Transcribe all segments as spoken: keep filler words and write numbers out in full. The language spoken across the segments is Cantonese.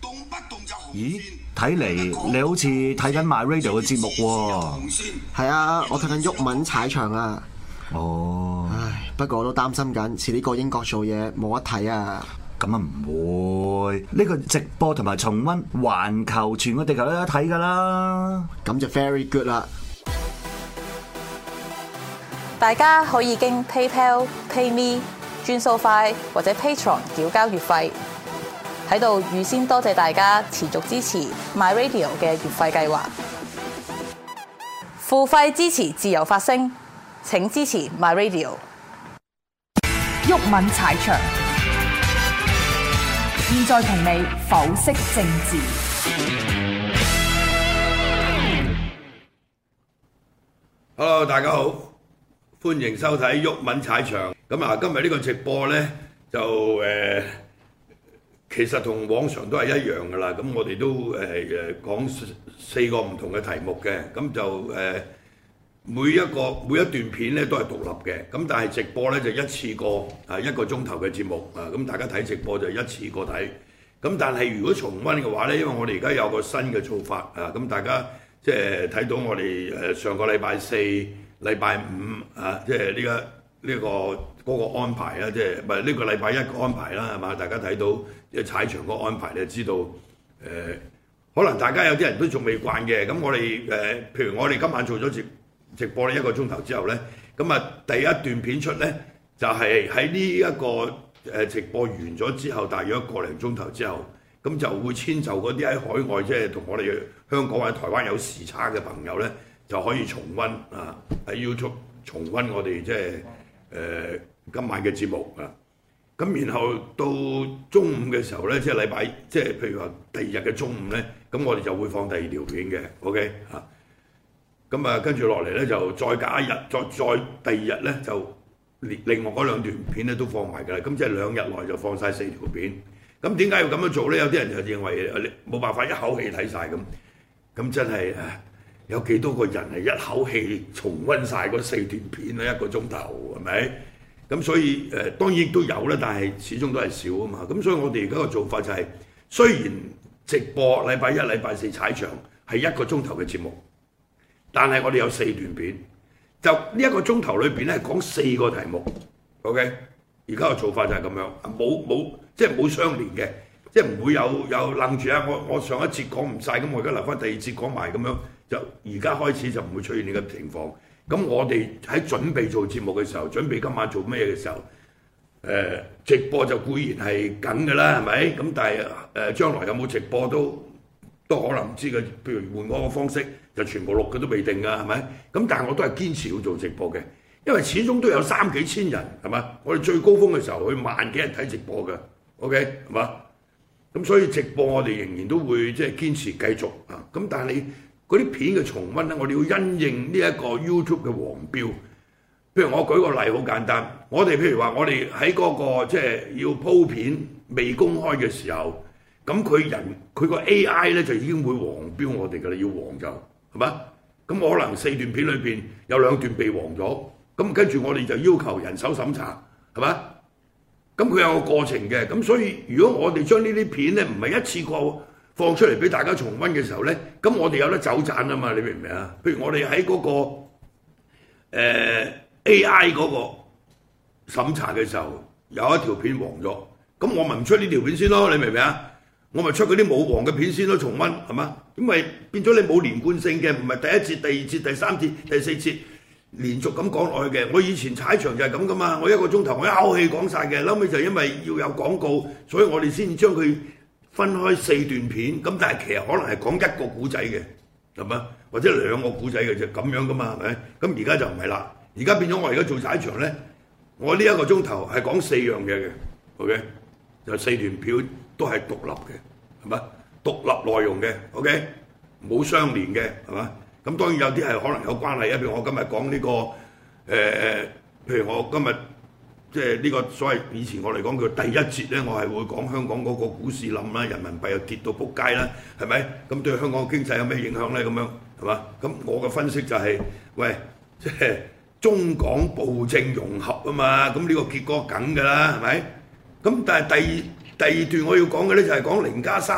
咦，睇嚟你好似睇緊 My Radio 嘅節目喎。 係啊，我睇緊毓民踩場啊。 哦， 唉，不過我都擔心緊，遲啲過英國做嘢冇得睇啊。 咁啊唔會，呢個直播同埋重溫，環球全個地球都有得睇㗎啦。 咁就 very good 啦。 大家可以經 PayPal、PayMe、轉數快或者 Patreon 繳交月費。喺度預先多謝大家持續支持 My Radio 嘅月費計劃。付費支持自由發聲，請支持 My Radio。 毓民踩場，現在同你剖析政治。 Hello， 大家好，歡迎收睇毓民踩場。咁啊，今日呢個直播呢，就誒。呃其實同往常都係一樣㗎啦，咁我哋都誒誒講四個唔同嘅題目嘅，咁就誒、呃、每一個每一段片咧都係獨立嘅，咁但係直播咧就一次過啊一個鐘頭嘅節目啊，咁大家睇直播就一次過睇，咁但係如果重溫嘅話咧，因為我哋而家有個新嘅做法啊，咁大家即係睇到我哋誒上個禮拜四、禮拜五啊，即係呢個。呢、這個嗰、那個安排啦，即係唔係呢個禮拜一個安排啦，係嘛？大家睇到即係踩場個安排，你就知道誒、呃，可能大家有啲人都仲未慣嘅。咁我哋誒、呃，譬如我哋今晚做咗直直播呢一個鐘頭之後咧，咁啊第一段片出咧，就係喺呢一個誒直播完咗之後，大約一個零鐘頭之後，咁就會遷就嗰啲喺海外即係同我哋香港或者台灣有時差嘅朋友咧，就可以重溫啊喺 YouTube 重溫我哋即係。誒、呃、今晚嘅節目啊，咁然後到中午嘅時候咧，即係禮拜，即係譬如話第二日嘅中午咧，咁我哋就會放第二條片嘅 ，OK 嚇。咁啊，跟住落嚟咧就再隔一日，再再第二日咧就另外嗰兩段片咧都放埋㗎啦。咁即係兩日內就放晒四條片。咁點解要咁樣做咧？有啲人就認為冇辦法一口氣睇晒咁，咁真係啊！有幾多個人係一口氣重溫晒嗰四段片咧？一個鐘頭係咪？咁所以誒、呃、當然都有啦，但係始終都係少啊嘛。咁所以我哋而家個做法就係、是，雖然直播禮拜一、禮拜四踩場係一個鐘頭嘅節目，但係我哋有四段片，就呢一個鐘頭裏邊咧講四個題目。OK， 而家個做法就係咁樣，冇冇即係冇相連嘅，即係唔會有有愣住啊！我我上一節講唔晒，咁我而家留翻第二節講埋咁樣。就而家開始就唔會出現呢個情況。咁我哋喺準備做節目嘅時候，準備今晚做咩嘅時候，誒、呃、直播就固然係緊㗎啦，係咪？咁但係誒、呃、將來有冇直播都都可能唔知嘅。譬如換嗰個方式，就全部錄嘅都未定㗎，係咪？咁但係我都係堅持要做直播嘅，因為始終都有三幾千人，係嘛？我哋最高峰嘅時候，去萬幾人睇直播嘅 ，OK 係嘛？咁所以直播我哋仍然都會即係堅持繼續啊。咁但係你。嗰啲片嘅重溫咧，我哋要因應呢一個 YouTube 嘅黃標。譬如我舉個例，好簡單，我哋譬如話，我哋喺嗰個即係要鋪片未公開嘅時候，咁佢人佢個 A I 咧就已經會黃標我哋㗎啦，要黃就係嘛？咁我可能四段片裏邊有兩段被黃咗，咁跟住我哋就要求人手審查，係嘛？咁佢有個過程嘅，咁所以如果我哋將呢啲片咧唔係一次過放出嚟俾大家重溫嘅時候咧，咁我哋有得走盞啊嘛，你明唔明啊？譬如我哋喺嗰個、呃、A I 嗰個審查嘅時候，有一條片黃咗，咁我咪唔出呢條片先咯，你明唔明啊？我咪出嗰啲冇黃嘅片先咯，重溫係嘛？因為變咗你冇連貫性嘅，唔係第一節、第二節、第三節、第四節連續咁講落去嘅。我以前踩場就係咁噶嘛，我一個鐘頭我一口氣講晒嘅，後尾就因為要有廣告，所以我哋先將佢分開四段片，咁但係其實可能係講一個古仔嘅，係嘛？或者兩個古仔嘅啫，咁樣噶嘛，係咪？咁而家就唔係啦，而家變咗我而家做踩場咧，我呢一個鐘頭係講四樣嘢嘅 ，OK， 就四段片都係獨立嘅，係嘛？獨立內容嘅 ，OK， 冇相連嘅，係嘛？咁當然有啲係可能有關係啊，譬如我今日講呢個誒誒、呃，譬如我今日。即係呢個所謂以前我嚟講叫第一節咧，我係會講香港嗰個股市冧啦，人民幣又跌到仆街啦，係咪？咁對香港經濟有咩影響咧？咁樣係嘛？咁我嘅分析就係、是，喂，即係中港暴政融合啊嘛，咁呢個結果梗㗎啦，係咪？咁但係第第二段我要講嘅咧就係講零加三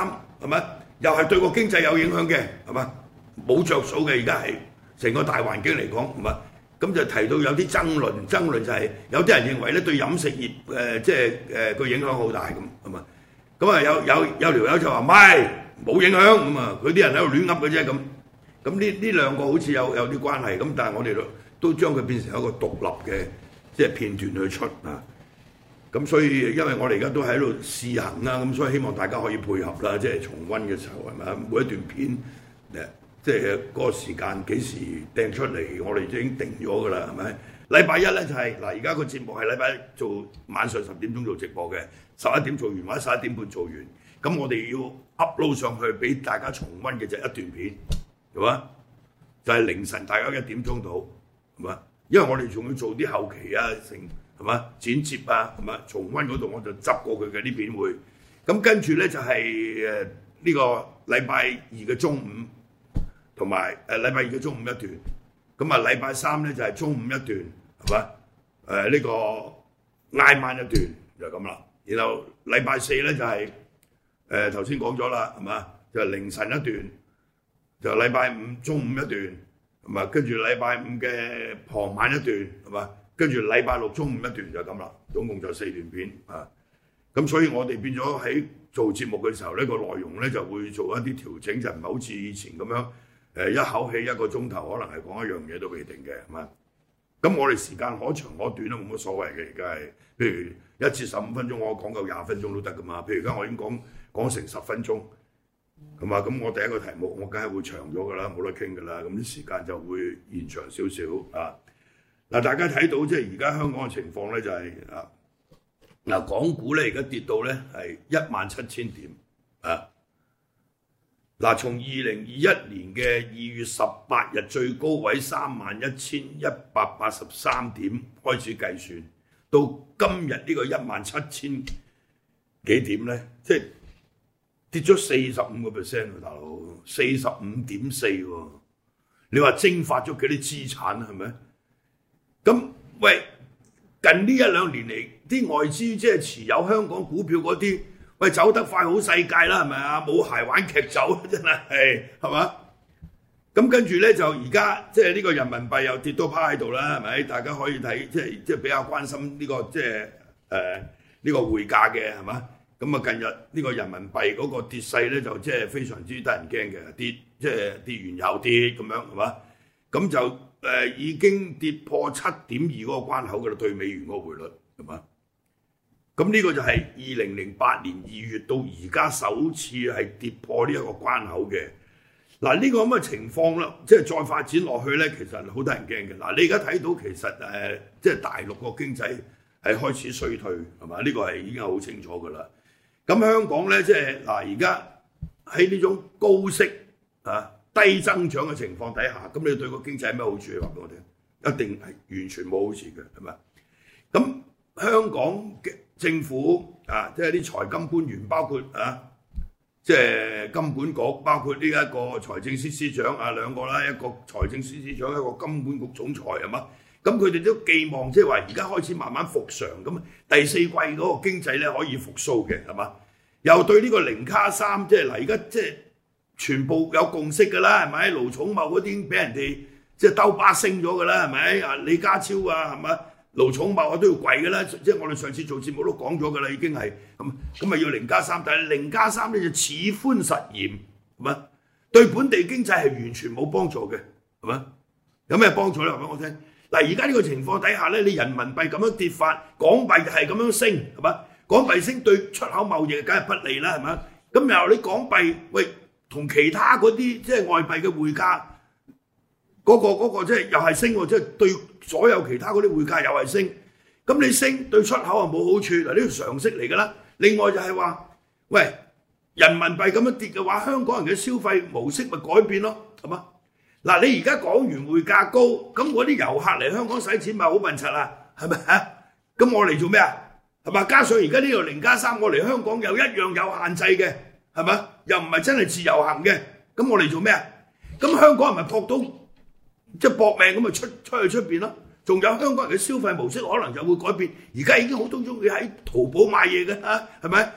係咪？又係對個經濟有影響嘅，係嘛？冇着數嘅，而家係成個大環境嚟講，係嘛？咁就提到有啲爭論，爭論就係有啲人認為咧對飲食業誒、呃、即係誒個影響好大咁，係嘛？咁啊有有有條友就話唔係冇影響咁啊，佢啲人喺度亂噏嘅啫咁。咁呢呢兩個好似有有啲關係，咁但係我哋都都將佢變成一個獨立嘅即係片段去出啊。咁所以因為我哋而家都喺度試行啦，咁所以希望大家可以配合啦，即係重溫嘅時候係咪？每一段片誒，即係嗰個時間幾時掟出嚟，我哋已經定咗㗎啦，係咪？禮拜一咧就係、是、嗱，而家個節目係禮拜一做晚上十點鐘做直播嘅，十一點做完或者十一點半做完，咁我哋要 upload 上去俾大家重溫嘅就一段片，係嘛？就係、是、凌晨大家一點鐘到，係嘛？因為我哋仲要做啲後期啊，成。係嘛？剪接啊，係嘛？重溫嗰度我就執過佢嘅呢片會。咁跟住咧就係誒呢個禮拜二嘅中午，同埋誒禮拜二嘅中午一段。咁啊禮拜三咧就係、是、中午一段，係嘛？誒、呃、呢、這個挨晚一段就咁啦。然後禮拜四咧就係誒頭先講咗啦，係嘛？就係、是、凌晨一段，就禮拜五中午一段，係嘛？跟住禮拜五嘅傍晚一段，係嘛？跟住禮拜六中午一段就咁啦，總共就四段片啊。咁所以我哋變咗喺做節目嘅時候呢、呢個內容咧就會做一啲調整，就唔係好似以前咁樣誒一口氣一個鐘頭，可能係講一樣嘢都未定嘅，係嘛？咁我哋時間可長可短都冇乜所謂嘅，而家係譬如一至十五分鐘，我講夠廿分鐘都得噶嘛。譬如而家我已經講講成十分鐘，係嘛？咁我第一個題目我梗係會長咗噶啦，冇得傾噶啦，咁啲時間就會延長少少啊。嗱，大家睇到即係而家香港嘅情況咧，就係啊，嗱，港股咧而家跌到咧係一萬七千點啊。嗱，從二零二一年嘅二月十八日最高位三萬一千一百八十三點開始計算，到今日呢個一萬七千幾點咧，即係跌咗四十五個 percent 喎，大佬，四十五點四喎。你話蒸發咗幾啲資產係咪？咁喂，近呢一兩年嚟，啲外資即係持有香港股票嗰啲，喂走得快好世界啦，係咪啊？冇鞋玩劇走，真係係嘛？咁跟住咧就而家即係呢個人民幣又跌到趴喺度啦，係咪？大家可以睇即係即係比較關心呢、呢個即係誒呢個匯價嘅係嘛？咁啊近日呢個人民幣嗰個跌勢咧就即係非常之得人驚嘅，跌即係跌完又跌咁樣係嘛？咁就誒、呃、已經跌破七點二嗰個關口㗎啦，對美元嗰個匯率係嘛？咁呢個就係二零零八年二月到而家首次係跌破呢一個關口嘅。嗱，呢個咁嘅情況啦，即係再發展落去咧，其實好得人驚嘅。嗱，你而家睇到其實誒、呃，即係大陸個經濟係開始衰退係嘛？呢、這個係已經好清楚㗎啦。咁香港咧，即係嗱，而家喺呢種高息啊低增長嘅情況底下，咁你對個經濟有咩好處？話俾我聽，一定係完全冇好處嘅，係咪？咁香港嘅政府啊，即係啲財金官員，包括啊，即係金管局，包括呢一個財政司司長啊兩個啦，一個財政司司長，一個金管局總裁係嘛？咁佢哋都寄望即係話而家開始慢慢復常，咁第四季嗰個經濟咧可以復甦嘅係嘛？又對呢個零卡三，即係嗱，而家即係全部有共識㗎啦，係咪？盧寵茂嗰啲已經俾人哋即係兜巴升咗㗎啦，係咪？啊李家超啊係咪？盧寵茂啊都要跪㗎啦，即係我哋上次做節目都講咗㗎啦，已經係咁咁咪要零加三，但係零加三咧就似寬實嚴，係咪？對本地經濟係完全冇幫助嘅，係咪？有咩幫助咧？話俾我聽。嗱，而家呢個情況底下咧，你人民幣咁樣跌法，港幣係咁樣升，係嘛？港幣升對出口貿易梗係不利啦，係嘛？咁然後你港幣喂同其他嗰啲即係外幣嘅匯價嗰、嗰個嗰、嗰個即係又係升喎，即係對所有其他嗰啲匯價又係升。咁你升對出口啊冇好處，嗱呢個常識嚟㗎啦。另外就係話，喂人民幣咁樣跌嘅話，香港人嘅消費模式咪改變咯，係嘛？嗱，你而家港元匯價高，咁嗰啲遊客嚟香港使錢咪好笨柒啊？係咪啊？咁我嚟做咩啊？係嘛？加上而家呢個零加三，我嚟香港又一樣有限制嘅，係嘛？又唔係真係自由行嘅，咁我嚟做咩啊？咁香港人咪撲到即係搏命咁咪出出去出邊咯？仲有香港人嘅消費模式可能就會改變，而家已經好多中意喺淘寶買嘢嘅嚇，係咪？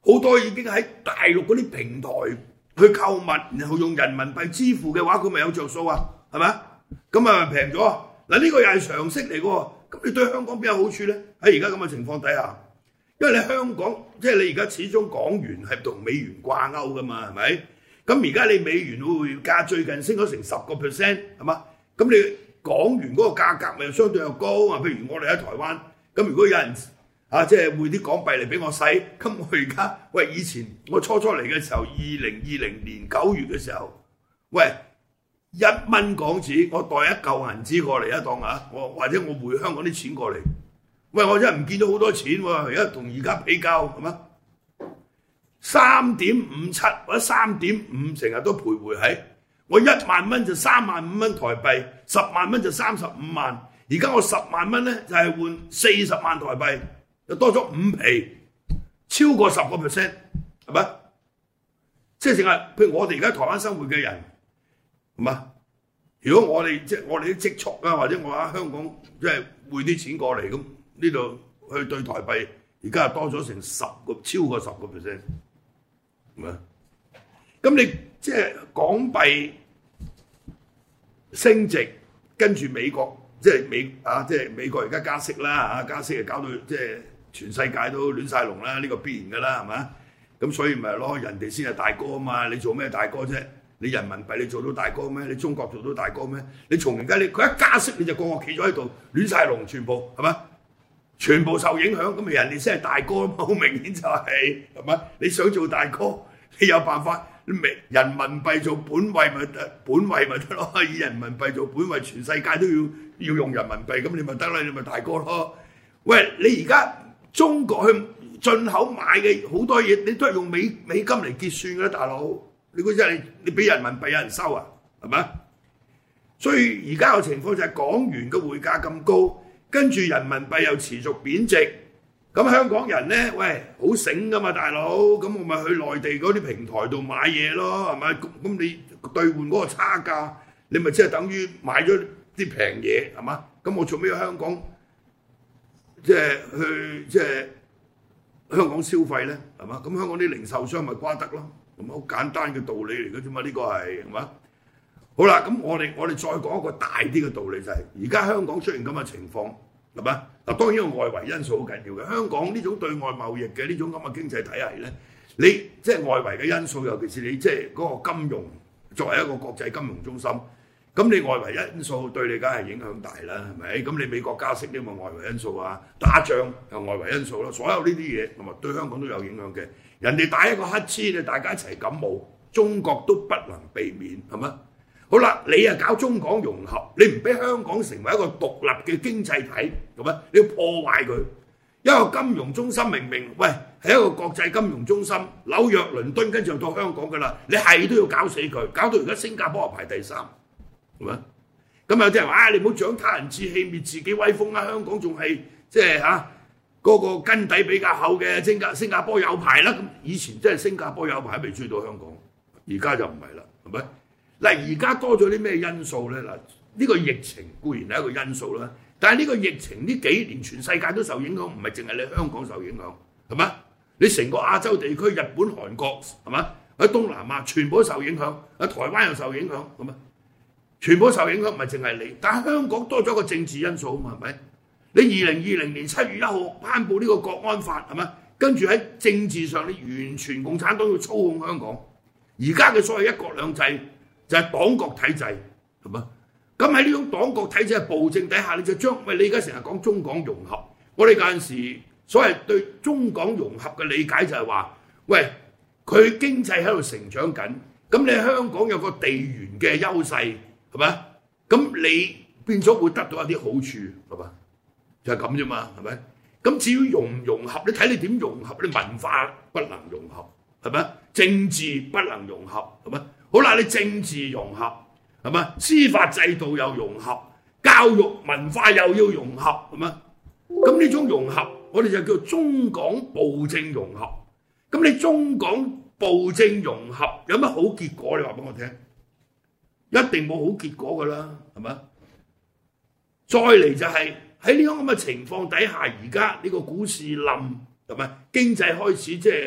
好多已經喺大陸嗰啲平台去購物，然後用人民幣支付嘅話，佢咪有着數啊？係咪？咁啊平咗。嗱呢個又係常識嚟嘅喎。咁你對香港邊有好處咧？喺而家咁嘅情況底下，因為你香港即係你而家始終港元係同美元掛鈎㗎嘛，係咪？咁而家你美元匯價最近升咗成十個 percent 係嘛？咁你港元嗰個價格咪相對又高啊？譬如我哋喺台灣，咁如果有人啊即係匯啲港幣嚟俾我使，咁我而家喂以前我初初嚟嘅時候，二零二零年九月嘅時候，喂一蚊港紙，我袋一嚿銀紙過嚟一檔啊，我或者我匯香港啲錢過嚟，喂我真係唔見到好多錢喎，而家同而家比較係嘛？三點五七或者三點五成日都徘徊喺我一萬蚊就三萬五蚊台幣，十萬蚊就三十五萬，而家我十萬蚊咧就係換四十萬台幣，就多咗五皮，超過十個 percent 係咪？即係淨係譬如我哋而家台灣生活嘅人，係嘛？如果我哋即係我哋啲積蓄啊，或者我喺香港即係匯啲錢過嚟咁呢度去對台幣，而家係多咗成十個超過十個 percent。咁你即係港幣升值，跟住美國即係美啊，即係美國而家加息啦嚇，加息就搞到即係全世界都亂晒龍啦，呢個必然噶啦，係嘛？咁所以咪咯，人哋先係大哥啊嘛，你做咩大哥啫？你人民幣你做到大哥咩？你中國做到大哥咩？你從而家你佢一加息你就個個企咗喺度亂晒龍，全部係嘛？全部受影響，咁咪人哋先係大哥啊嘛，好明顯就係係嘛？你想做大哥，你有辦法，你人民幣做本位咪得，本位咪得咯，以人民幣做本位，全世界都要要用人民幣，咁你咪得啦，你咪大哥咯。喂，你而家中國去進口買嘅好多嘢，你都係用美美金嚟結算嘅啦，大佬。你估真係你俾人民幣有人收啊？係咪？所以而家嘅情況就係港元嘅匯價咁高。跟住人民幣又持續貶值，咁香港人咧，喂，好醒噶嘛，大佬，咁我咪去內地嗰啲平台度買嘢咯，係咪？咁你兌換嗰個差價，你咪即係等於買咗啲平嘢，係嘛？咁我做咩香港即係去即係香港消費咧，係嘛？咁香港啲零售商咪瓜得咯，咁好簡單嘅道理嚟嘅啫嘛，呢個係係嘛？好啦，咁我哋我哋再講一個大啲嘅道理就係，而家香港出現咁嘅情況，係嘛？嗱，當然個外圍因素好緊要嘅。香港呢種對外貿易嘅呢種咁嘅經濟體系咧，你即係外圍嘅因素，尤其是你即係嗰個金融作為一個國際金融中心，咁你外圍因素對你梗係影響大啦，係咪？咁你美國加息呢個外圍因素啊，打仗又外圍因素咯，所有呢啲嘢同埋對香港都有影響嘅。人哋打一個乞嗤，你大家一齊感冒，中國都不能避免，係咪？好啦，你啊搞中港融合，你唔俾香港成為一個獨立嘅經濟體，咁啊，你要破壞佢。一個金融中心明明喂係一個國際金融中心，紐約、倫敦跟住就到香港㗎啦，你係都要搞死佢，搞到而家新加坡排第三，係咪？咁有啲人話啊，你唔好長他人志氣，滅自己威風啊！香港仲係即係嚇嗰個根底比較厚嘅，新加新加坡有排啦。咁以前真係新加坡有排未追到香港，而家就唔係啦，係咪？嗱，而家多咗啲咩因素咧？嗱，呢個疫情固然係一個因素啦，但係呢個疫情呢幾年全世界都受影響，唔係淨係你香港受影響，係咪？你成個亞洲地區，日本、韓國係咪？喺東南亞全部都受影響，喺台灣又受影響，係咪？全部受影響，唔係淨係你，但係香港多咗個政治因素啊嘛，係咪？你二零二零年七月一號頒布呢個國安法係咪？跟住喺政治上你完全共產黨要操控香港，而家嘅所謂一國兩制。就係黨國體制，係嘛？咁喺呢種黨國體制嘅暴政底下，你就將喂你而家成日講中港融合，我哋嗰陣時所謂對中港融合嘅理解就係話，喂佢經濟喺度成長緊，咁你香港有個地緣嘅優勢，係咪？咁你變咗會得到一啲好處，係嘛？就係咁啫嘛，係咪？咁至於融唔融合，你睇你點融合，你文化不能融合，係咪？政治不能融合，係咪？好啦，你政治融合係嘛？司法制度又融合，教育文化又要融合，係嘛？咁呢種融合，我哋就叫中港暴政融合。咁你中港暴政融合有乜好結果？你話俾我聽，一定冇好結果㗎啦，係嘛？再嚟就係喺呢種咁嘅情況底下，而家呢個股市冧係咪？經濟開始即係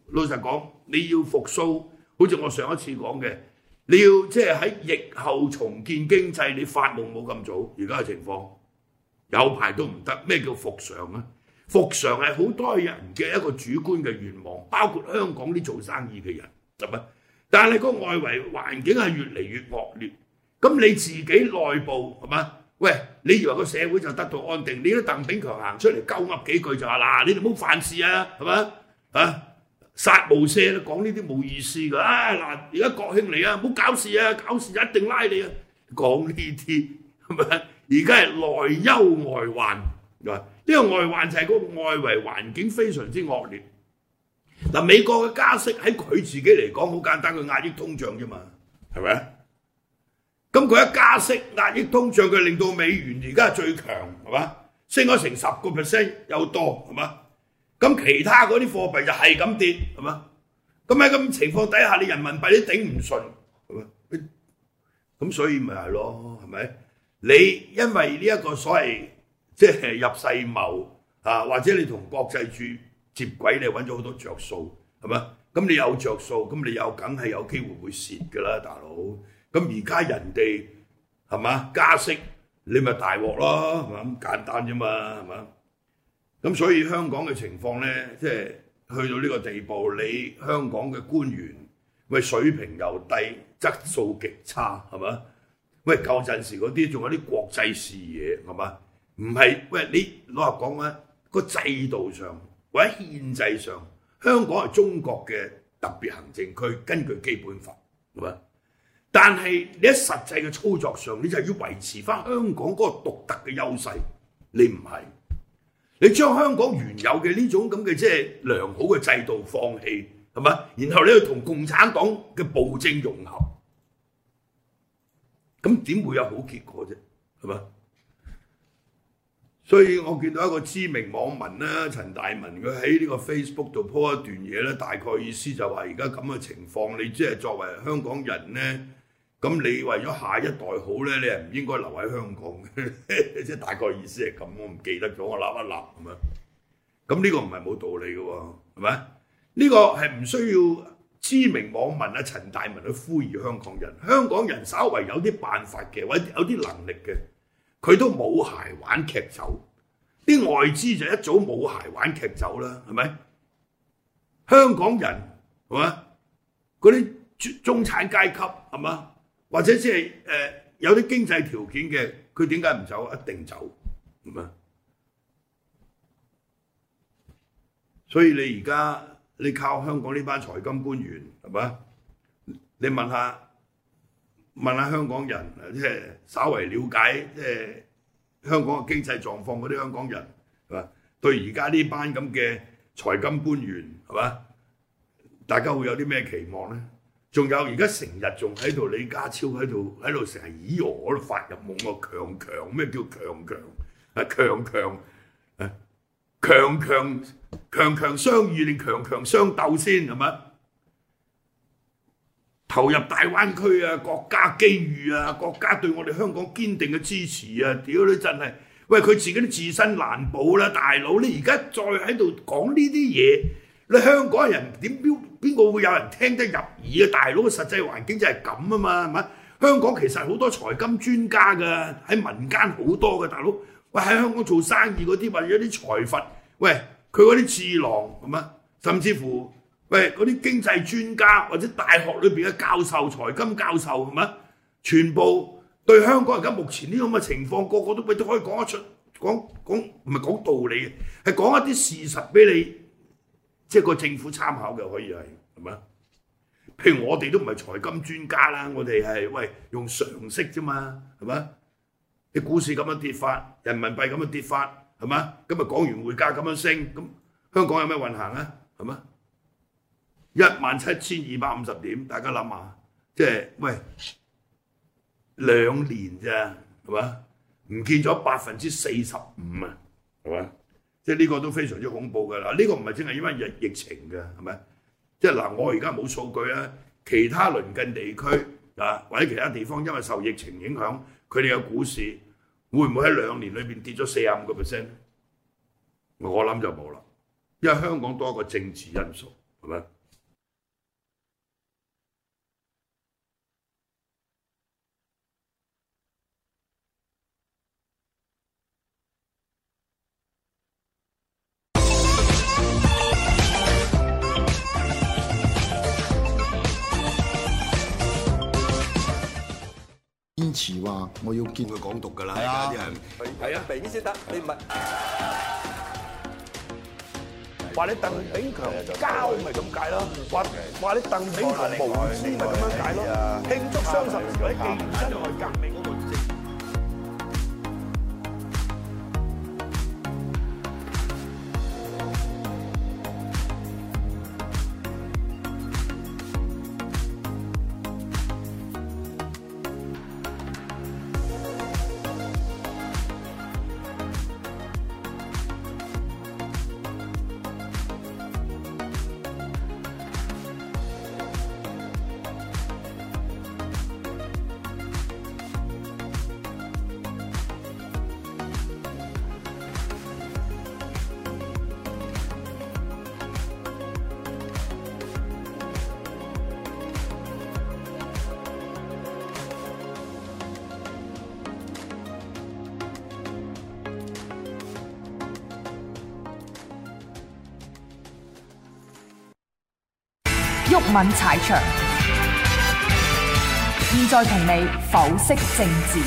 老實講，你要復甦，好似我上一次講嘅，你要即係喺疫後重建經濟，你發夢冇咁早。而家嘅情況有排都唔得。咩叫復常啊？復常係好多人嘅一個主觀嘅願望，包括香港啲做生意嘅人，係咪？但係個外圍環境係越嚟越惡劣，咁你自己內部係嘛？喂，你以為個社會就得到安定？你都鄧炳強行出嚟鳩噏幾句就話嗱，你哋唔好犯事啊，係嘛？啊，殺無赦啦，講呢啲冇意思㗎。啊嗱，而家國慶嚟啊，唔好搞事啊，搞事一定拉你啊！講呢啲係咪？而家係內憂外患，係嘛？呢個外患就係個外圍環境非常之惡劣。嗱，美國嘅加息喺佢自己嚟講好簡單，佢壓抑通脹啫嘛，係咪？咁佢一加息壓抑通脹，佢令到美元而家最強，係嘛？升咗成十個 percent 有多，係嘛？咁其他嗰啲貨幣就係咁跌，係嘛？咁喺咁情況底下，你人民幣都頂唔順，係嘛？咁所以咪係咯，係咪？你因為呢一個所謂即係入世貿啊，或者你同國際處接軌，你揾咗好多着數，係嘛？咁你有着數，咁你有梗係有機會會蝕㗎啦，大佬。咁而家人哋係嘛加息，你咪大鑊咯，係嘛咁簡單啫嘛，係嘛？咁所以香港嘅情況咧，即係去到呢個地步，你香港嘅官員喂水平又低，質素極差，係嘛？喂舊陣時嗰啲仲有啲國際視野，係嘛？唔係喂你老實講咧，個制度上或者憲制上，香港係中國嘅特別行政區，根據基本法，係嘛？但係你喺實際嘅操作上，你就要維持翻香港嗰個獨特嘅優勢，你唔係，你將香港原有嘅呢種咁嘅即係良好嘅制度放棄，係嘛？然後你去同共產黨嘅暴政融合，咁點會有好結果啫？係嘛？所以我見到一個知名網民啦，陳大文，佢喺呢個 Facebook 度 po 一段嘢咧，大概意思就話而家咁嘅情況，你即係作為香港人咧。咁你為咗下一代好咧，你係唔應該留喺香港嘅，即係大概意思係咁，我唔記得咗，我揦一揦咁樣。咁呢個唔係冇道理嘅喎，係咪？呢個係唔需要知名網民啊陳大文去呼籲香港人，香港人稍為有啲辦法嘅，或者有啲能力嘅，佢都冇鞋玩劇走。啲外資就一早冇鞋玩劇走啦，係咪？香港人係嘛？嗰啲中產階級係嘛？或者即係誒有啲經濟條件嘅，佢點解唔走？一定走，係咪？所以你而家你靠香港呢班財金官員係咪？你問下問下香港人，即係稍為了解即係香港嘅經濟狀況嗰啲香港人係嘛？對而家呢班咁嘅財金官員係嘛？大家會有啲咩期望咧？仲有而家成日仲喺度李家超喺度喺度成日咦我都發入夢喎，強強咩叫強強啊強強啊強強強強相遇定強強相鬥先係咪？投入大灣區啊，國家機遇啊，國家對我哋香港堅定嘅支持啊！屌你真係，喂佢自己都自身難保啦，大佬你而家再喺度講呢啲嘢，你香港人點標？邊個會有人聽得入耳啊？大佬嘅實際環境就係咁啊嘛，係咪？香港其實好多財金專家㗎，喺民間好多嘅大佬。喂，喺香港做生意嗰啲或者啲財閥，喂佢嗰啲智囊係嘛？甚至乎喂嗰啲經濟專家或者大學裏邊嘅教授、財金教授係嘛？全部對香港而家目前呢咁嘅情況，個個都都可以講得出，講講唔係講道理嘅，係講一啲事實俾你。即係個政府參考嘅可以係係咪？譬如我哋都唔係財金專家啦，我哋係喂用常識啫嘛，係咪？你股市咁樣跌法，人民幣咁樣跌法，係咪？今日港元匯價咁樣升，咁香港有咩運行啊？係咪？一萬七千二百五十點，大家諗下，即係喂兩年咋係嘛？唔見咗百分之四十五啊，係嘛？即係呢個都非常之恐怖㗎啦！呢個唔係淨係因為疫疫情嘅，係咪？即係嗱，我而家冇數據啦，其他鄰近地區啊，或者其他地方因為受疫情影響，佢哋嘅股市會唔會喺兩年裏邊跌咗四十五個 percent？我諗就冇啦，因為香港多一個政治因素，係咪？ 詞話我要見佢港獨㗎啦， 係啊而家啲人係啊，明顯先得，你唔係話你鄧炳強交咪咁解咯，話話你鄧炳強無知咪咁樣解咯，慶祝雙十節或者紀念辛亥革命嗰個。 毓民踩場，現在同你剖析政治。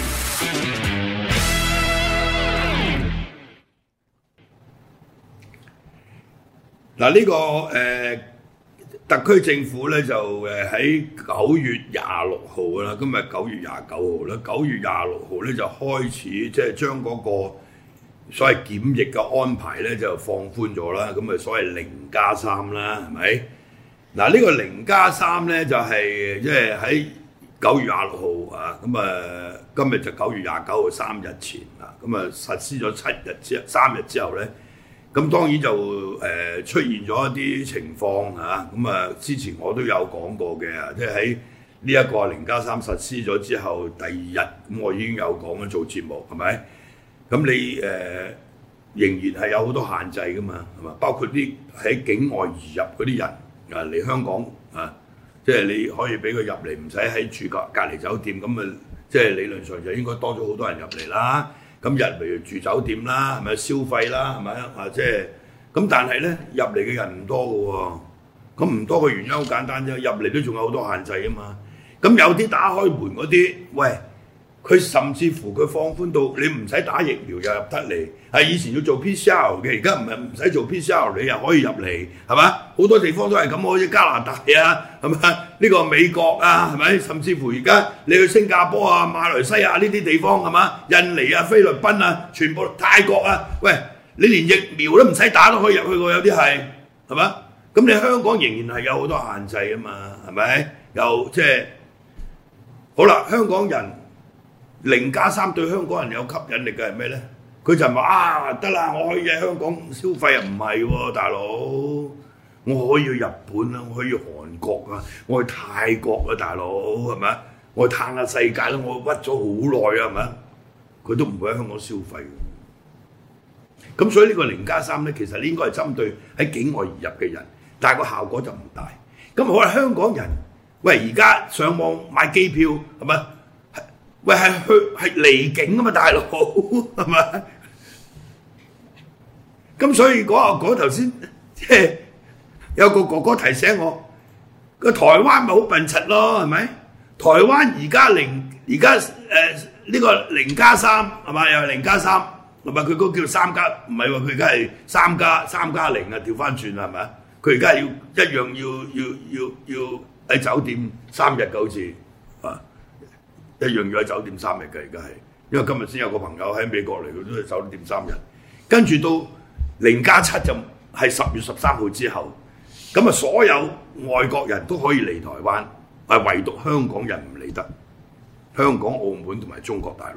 嗱呢個誒、呃、特區政府咧就誒喺九月廿六號啦，今日九月廿九號啦，九月廿六號咧就開始即係將嗰個所謂檢疫嘅安排咧就放寬咗啦，咁啊所謂零加三啦，係咪？嗱呢個零加三咧就係即係喺九月廿六號啊，咁啊今日就九月廿九號三日前啊，咁啊實施咗七日之三日之後咧，咁當然就誒、呃、出現咗一啲情況啊，咁啊之前我都有講過嘅，即係喺呢一個零加三實施咗之後第二日，咁我已經有講咗做節目係咪？咁你誒、呃、仍然係有好多限制噶嘛，係嘛？包括啲喺境外移入嗰啲人。啊嚟香港啊，即係你可以俾佢入嚟，唔使喺住隔隔離酒店，咁啊，即係理論上就應該多咗好多人入嚟啦。咁入嚟住酒店啦，係咪消費啦，係咪啊？即係咁，但係咧入嚟嘅人唔多嘅喎。咁唔多嘅原因好簡單啫，入嚟都仲有好多限制啊嘛。咁有啲打開門嗰啲，喂，佢甚至乎佢放寬到你唔使打疫苗又入得嚟，係以前要做 P C R 嘅，而家唔係唔使做 P C R 你又可以入嚟，係嘛？好多地方都係咁，好似加拿大啊，係咪？呢個美國啊，係咪？甚至乎而家你去新加坡啊、馬來西亞呢啲地方係嘛？印尼啊、菲律賓啊，全部泰國啊，喂，你連疫苗都唔使打都可以入去喎，有啲係係嘛？咁你香港仍然係有好多限制啊嘛，係咪？又即係好啦，香港人。零加三對香港人有吸引力嘅係咩咧？佢就話啊得啦，我可以喺香港消費啊，唔係喎，大佬，我可以去日本啊，我可以去韓國啊，我去泰國啊，大佬係咪？我去嘆下世界啦，我屈咗好耐啊，係咪？佢都唔會喺香港消費嘅。咁所以呢個零加三咧，其實你應該係針對喺境外移入嘅人，但係個效果就唔大。咁好啦，香港人喂而家上網買機票係咪？喂，係去係離境啊嘛，大佬係咪？咁所以嗰個嗰頭先，即係有個哥哥提醒我，個台灣咪好笨柒咯，係咪？台灣而家零而家誒呢個零加三係嘛？又係零加三，係咪？佢嗰個叫三加，唔係喎，佢而家係三加三加零啊，調翻轉係咪？佢而家要一樣要要要要喺酒店三日嘅好似啊。一樣要喺酒店三日嘅，而家係，因為今日先有個朋友喺美國嚟，佢都喺酒店三日，跟住到零加七就係十月十三號之後，咁啊所有外國人都可以嚟台灣，係唯獨香港人唔嚟得，香港、澳門同埋中國大陸。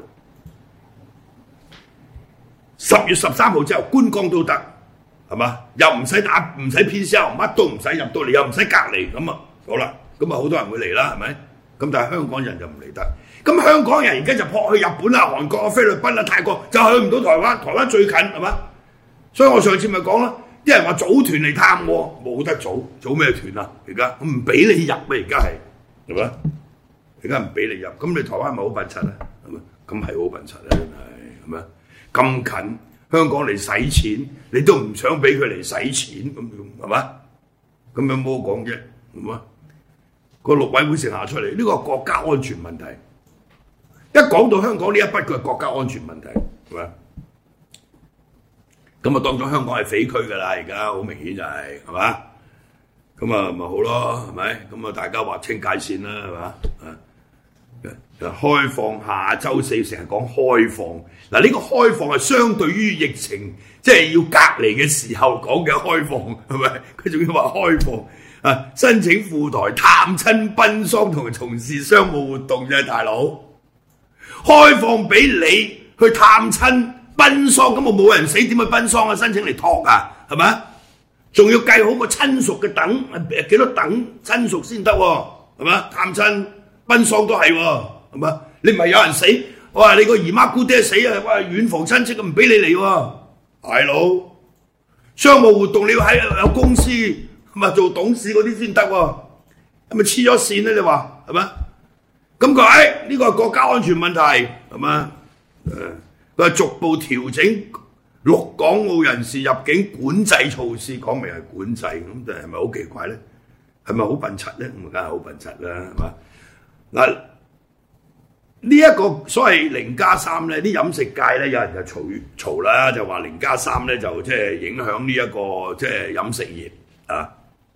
十月十三號之後觀光都得，係嘛？又唔使打，唔使 P C R， 乜都唔使入到嚟，又唔使隔離，咁啊好啦，咁啊好多人會嚟啦，係咪？咁但係香港人就唔嚟得。咁香港人而家就撲去日本啊、韓國啊、菲律賓啊、泰國，就去唔到台灣。台灣最近係嘛？所以我上次咪講啦，啲人話組團嚟探我，冇得組，組咩團啊？而家唔俾你入啊！而家係係嘛？而家唔俾你入，咁你台灣咪好笨柒啊？係咪？咁係好笨柒啊！真係係咪？咁近香港嚟使錢，你都唔想俾佢嚟使錢咁樣係嘛？咁有冇講啫？係嘛？個陸委會成下出嚟，呢個係國家安全問題。 一講到香港呢一筆，佢係國家安全問題，係咪？咁啊，當咗香港係匪區㗎啦，而家好明顯就係係嘛？咁啊，咪好咯，係咪？咁啊，大家劃清界線啦，係嘛？就開放下週四成日講開放，嗱呢個開放係相對於疫情即係要隔離嘅時候講嘅開放，係咪？佢仲要話開放啊！申請赴台探親奔喪同從事商務活動啫，大佬。開放俾你去探親奔喪，咁我冇人死點去奔喪啊？申請嚟托啊，係咪？仲要計好個親屬嘅等幾多等親屬先得喎，係咪？探親奔喪都係喎。係嘛？你唔係有人死，我話你個姨媽姑爹死啊！哇，遠房親戚唔俾你嚟喎，大佬。商務活動你要喺有公司係咪做董事嗰啲先得喎，係咪黐咗線咧？你話係咪？咁佢話誒呢個係國家安全問題係嘛？誒，佢話逐步調整陸港澳人士入境管制措施，講明係管制，咁就係咪好奇怪咧？係咪好笨柒咧？咁梗係好笨柒啦，係嘛？嗱。呢一個所謂零加三咧，啲飲食界咧有人就嘈嘈啦，就話零加三咧就即係影響呢、這、一個即係飲食業啊。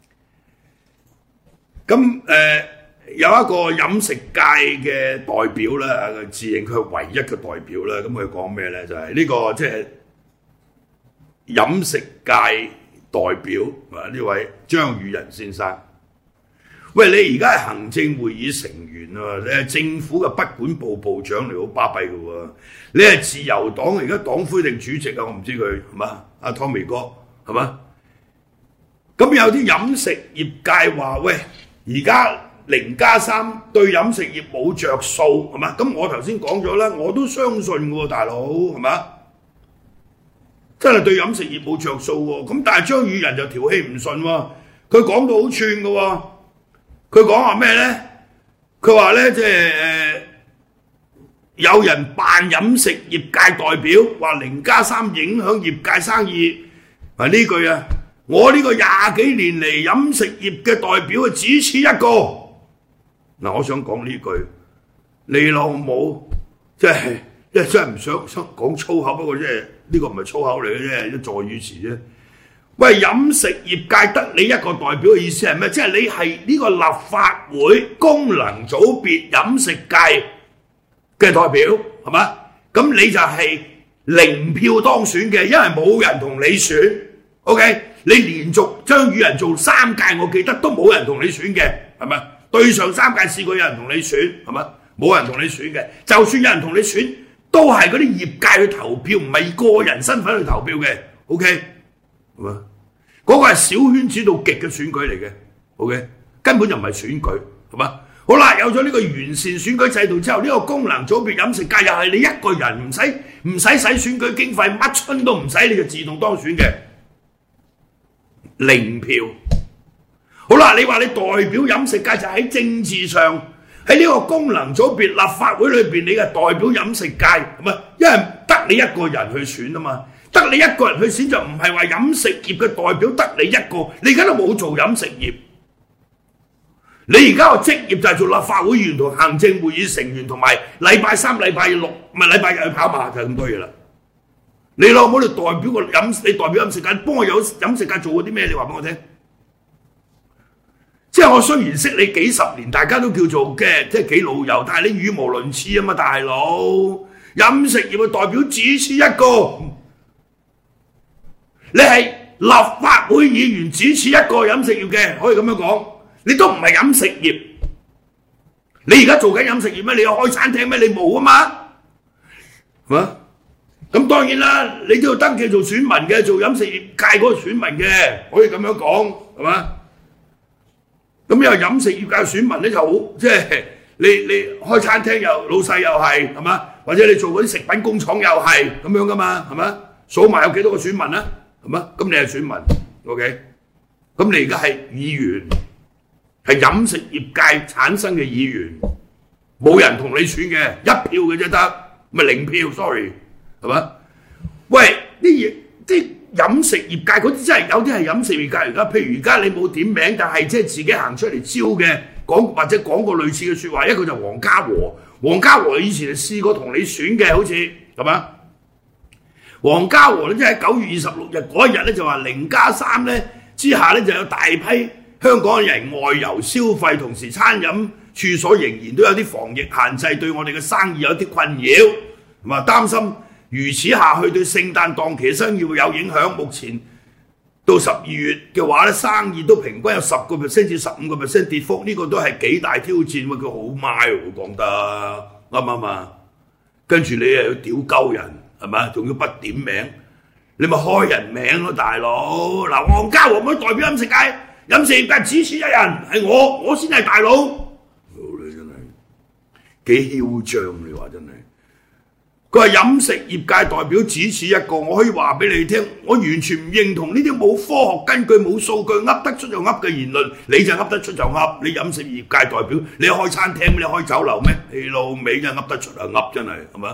咁誒、呃、有一個飲食界嘅代表啦，自認佢係唯一嘅代表啦。咁佢講咩咧？就係、是、呢個即係飲食界代表啊，呢位張宇人先生。喂，你而家係行政會議成員啊，你係政府嘅不管部部長嚟，好巴閉嘅喎。你係自由黨而家黨魁定主席啊？我唔知佢係嘛？阿 Tommy 哥係嘛？咁有啲飲食業界話：喂，而家零加三對飲食業冇着數係嘛？咁我頭先講咗啦，我都相信嘅喎，大佬係嘛？真係對飲食業冇着數喎。咁但係張宇人就條氣唔順喎，佢講到好串嘅喎。佢講話咩咧？佢話咧即係誒有人扮飲食業界代表，話零加三影響業界生意。嗱呢句啊，我呢個廿幾年嚟飲食業嘅代表啊，只此一個。嗱，我想講呢句，你老母即係即係真係唔想想講粗口，不過即係呢個唔係粗口嚟嘅啫，一助語詞啫。喂，飲食業界得你一個代表嘅意思係咩？即係你係呢個立法會功能組別飲食界嘅代表係嘛？咁你就係零票當選嘅，因為冇人同你選。OK， 你連續張宇人做三屆，我記得都冇人同你選嘅，係咪？對上三屆試過有人同你選，係咪？冇人同你選嘅，就算有人同你選，都係嗰啲業界去投票，唔係個人身份去投票嘅。OK， 係嘛？嗰個係小圈子到極嘅選舉嚟嘅 ，OK， 根本就唔係選舉，係嘛？好啦，有咗呢個完善選舉制度之後，呢、這個功能組別飲食界又係你一個人，唔使唔使使選舉經費，乜春都唔使，你就自動當選嘅，零票。好啦，你話你代表飲食界就喺政治上，喺呢個功能組別立法會裏邊，你嘅代表飲食界，係咪？因為得你一個人去選啊嘛。得你一個人去選就唔係話飲食業嘅代表得你一個，你而家都冇做飲食業，你而家個職業就係做立法會議員同行政會議成員，同埋禮拜三、禮拜六唔係禮拜日去跑馬，就係咁多嘢啦。你老母你代表個飲，你代表飲食界，幫我有飲食界做過啲咩？你話俾我聽。即係我雖然識你幾十年，大家都叫做嘅即係幾老友，但係你語無倫次啊嘛，大佬。飲食業嘅代表只此一個。你係立法會議員，只此一個飲食業嘅，可以咁樣講。你都唔係飲食業，你而家做緊飲食業咩？你有開餐廳咩？你冇啊嘛，係嘛？咁當然啦，你都要登記做選民嘅，做飲食業界嗰個選民嘅，可以咁樣講，係嘛？咁又飲食業界選民咧就好，即係你你開餐廳又老細又係，係嘛？或者你做嗰啲食品工廠又係咁樣噶嘛，係嘛？數埋有幾多個選民啊？係嘛？咁你係選民 ，OK？ 咁你而家係議員，係飲食業界產生嘅議員，冇人同你選嘅，一票嘅啫得，咪零票 ，sorry， 係嘛？喂，啲嘢啲飲食業界嗰啲真係有啲係飲食業界而家，譬如而家你冇點名，但係即係自己行出嚟招嘅，講或者講過類似嘅説話，一個就黃家和， 黃家和以前係試過同你選嘅，好似係嘛？黃家和咧即係九月二十六日嗰一日咧就話零加三咧之下咧就有大批香港人外遊消費，同時餐飲處所仍然都有啲防疫限制，對我哋嘅生意有啲困擾，同埋擔心如此下去對聖誕檔期嘅生意會有影響。目前到十二月嘅話咧，生意都平均有十個 percent 至十五個 percent 跌幅，呢、這個都係幾大挑戰喎。佢好賣喎，講得啱唔啱啊？跟住你又要屌鳩人係咪？仲要不點名，你咪開人名咯，大佬。嗱，黃家和唔可以代表飲食界，飲食業界只此一人，係我，我先係大佬。你真係幾囂張，你話真係。佢話飲食業界代表只此一個，我可以話俾你聽，我完全唔認同呢啲冇科學根據、冇數據噏得出就噏嘅言論，你就噏得出就噏。你飲食業界代表，你開餐廳，你開酒樓咩？你老味真係噏得出就噏，真係係咪？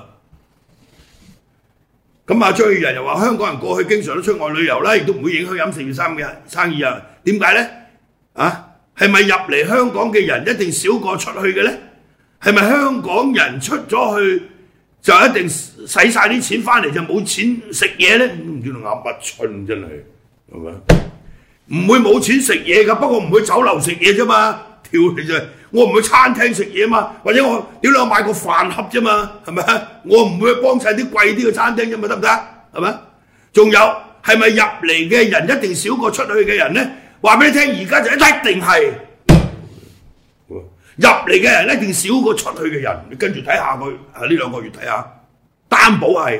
咁啊，張宇人又話香港人過去經常都出外旅遊啦，亦都唔會影響飲食業生嘅生意啊？點解咧？啊，係咪入嚟香港嘅人一定少過出去嘅咧？係咪香港人出咗去就一定使晒啲錢翻嚟就冇錢食嘢咧？唔知道噏乜春真係係咪？唔會冇錢食嘢㗎，不過唔去酒樓食嘢啫嘛。屌你啫！我唔去餐廳食嘢嘛，或者我屌你我買個飯盒啫嘛，係咪？我唔會去幫襯啲貴啲嘅餐廳啫嘛，得唔得？係咪？仲有係咪入嚟嘅人一定少過出去嘅人咧？話俾你聽，而家就一定係入嚟嘅人一定少過出去嘅人。你跟住睇下佢啊，呢兩個月睇下，擔保係，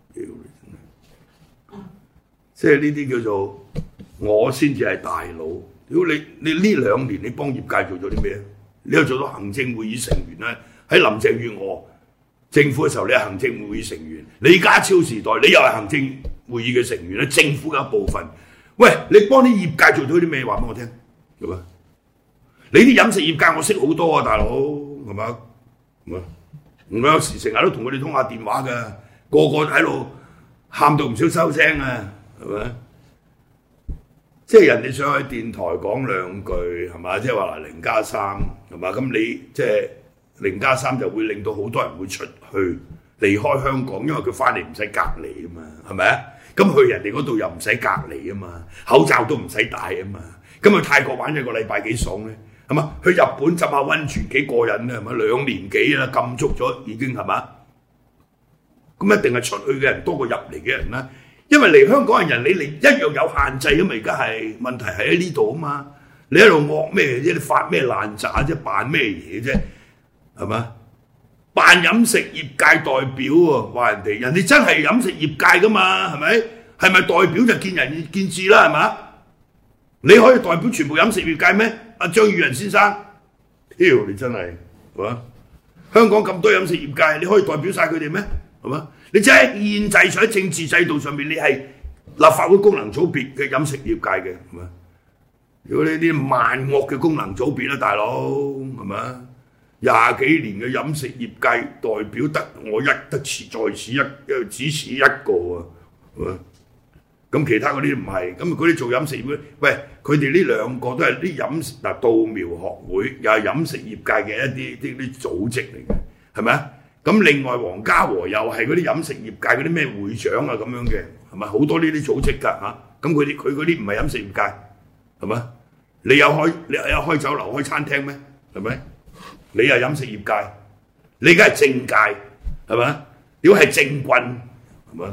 即係呢啲叫做我先至係大佬。屌你你呢兩年你幫業界做咗啲咩？你又做到行政會議成員咧，喺林鄭月娥政府嘅時候，你係行政會議成員；李家超時代，你又係行政會議嘅成員咧，政府嘅一部分。喂，你幫啲業界做咗啲咩？話俾我聽，係嘛？你啲飲食業界我識好多啊，大佬，係嘛？係嘛？我有時成日都同佢哋通下電話㗎，個個喺度喊到唔少收聲啊，係咪？即係人哋上去電台講兩句係嘛？即係話嗱零加三係嘛？咁你即係零加三就會令到好多人會出去離開香港，因為佢翻嚟唔使隔離啊嘛，係咪啊？咁去人哋嗰度又唔使隔離啊嘛，口罩都唔使戴啊嘛。咁去泰國玩一個禮拜幾爽咧，係嘛？去日本浸下温泉幾過癮啊，係咪？兩年幾啦，禁足咗已經係嘛？咁一定係出去嘅人多過入嚟嘅人啦。因為嚟香港嘅人，你嚟一樣有限制㗎嘛，而家係問題係喺呢度啊嘛。你喺度惡咩啫？你發咩爛渣啫？扮咩嘢啫？係嘛？扮飲食業界代表喎，話人哋人哋真係飲食業界㗎嘛，係咪？係咪代表就見仁見智啦？係嘛？你可以代表全部飲食業界咩？阿張宇人先生，屌你真係係嘛？香港咁多飲食業界，你可以代表晒佢哋咩？係嘛？你即係憲制上喺政治制度上面，你係立法會功能組別嘅飲食業界嘅，係嘛？如果你啲萬惡嘅功能組別啦，大佬係嘛？廿幾年嘅飲食業界代表得我一得此在此一只此一個啊，係嘛？咁其他嗰啲唔係，咁嗰啲做飲食業，喂，佢哋呢兩個都係啲飲食嗱稻苗學會，又係飲食業界嘅一啲啲啲組織嚟嘅，係咪啊？咁另外黃家和又係嗰啲飲食業界嗰啲咩會長啊咁樣嘅，係咪好多呢啲組織㗎嚇？咁佢哋佢嗰啲唔係飲食業界，係咪？你有開你有開酒樓開餐廳咩？係咪？你係飲食業界，你而家係政界，係咪？如果係政棍，係咪？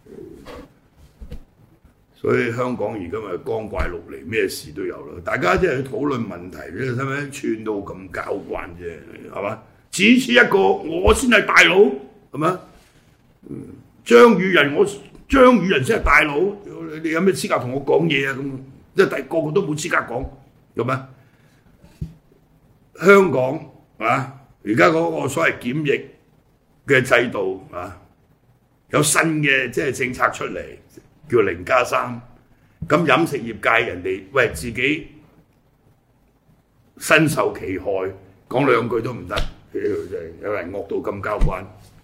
所以香港而家咪光怪陸離，咩事都有啦。大家即係去討論問題，你使唔使串到咁交關啫？係嘛？只此一個，我先係大佬，係咪？張宇人，我張宇人先係大佬，你有咩資格同我講嘢啊？咁即係第個個都冇資格講，係咪？香港啊，而家嗰個所謂檢疫嘅制度啊，有新嘅即係政策出嚟。叫零加三，咁飲食業界人哋喂自己身受其害，講兩句都唔得，真係有人惡到咁交關。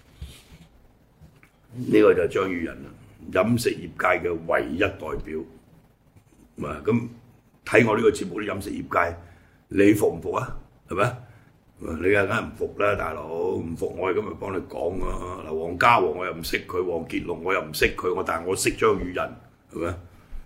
呢、這個就係張宇人啦，飲食業界嘅唯一代表。啊，咁睇我呢個節目啲飲食業界，你服唔服啊？係咪？ 你梗係唔服啦，大佬，唔服我係今日幫你講啊！嗱，黃家和我又唔識佢，黃傑龍我又唔識佢，我但係我識張宇人，係咪？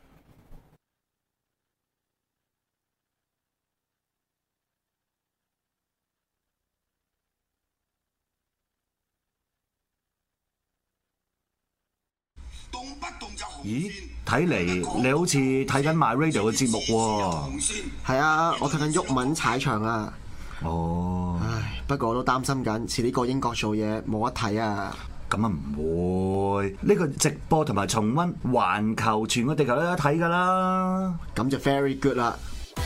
咦，睇嚟你好似睇緊 My Radio 嘅節目喎。 係啊，我睇緊毓民踩場啊。 哦， 唉，不過我都擔心緊，遲啲過英國做嘢冇得睇啊。 咁啊唔會，呢個直播同埋重溫環球全個地球都有得睇㗎啦。 咁就 very good 啦。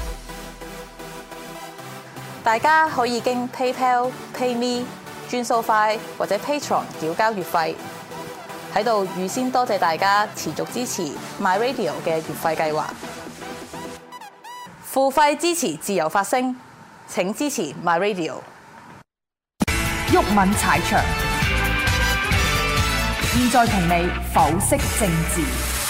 大家可以經 PayPal、PayMe、轉數快或者 Patreon 繳交月費。喺度預先多謝大家持續支持 My Radio 嘅月費計劃。付費支持自由發聲，請支持 My Radio。 毓民踩場，現在同你剖析政治。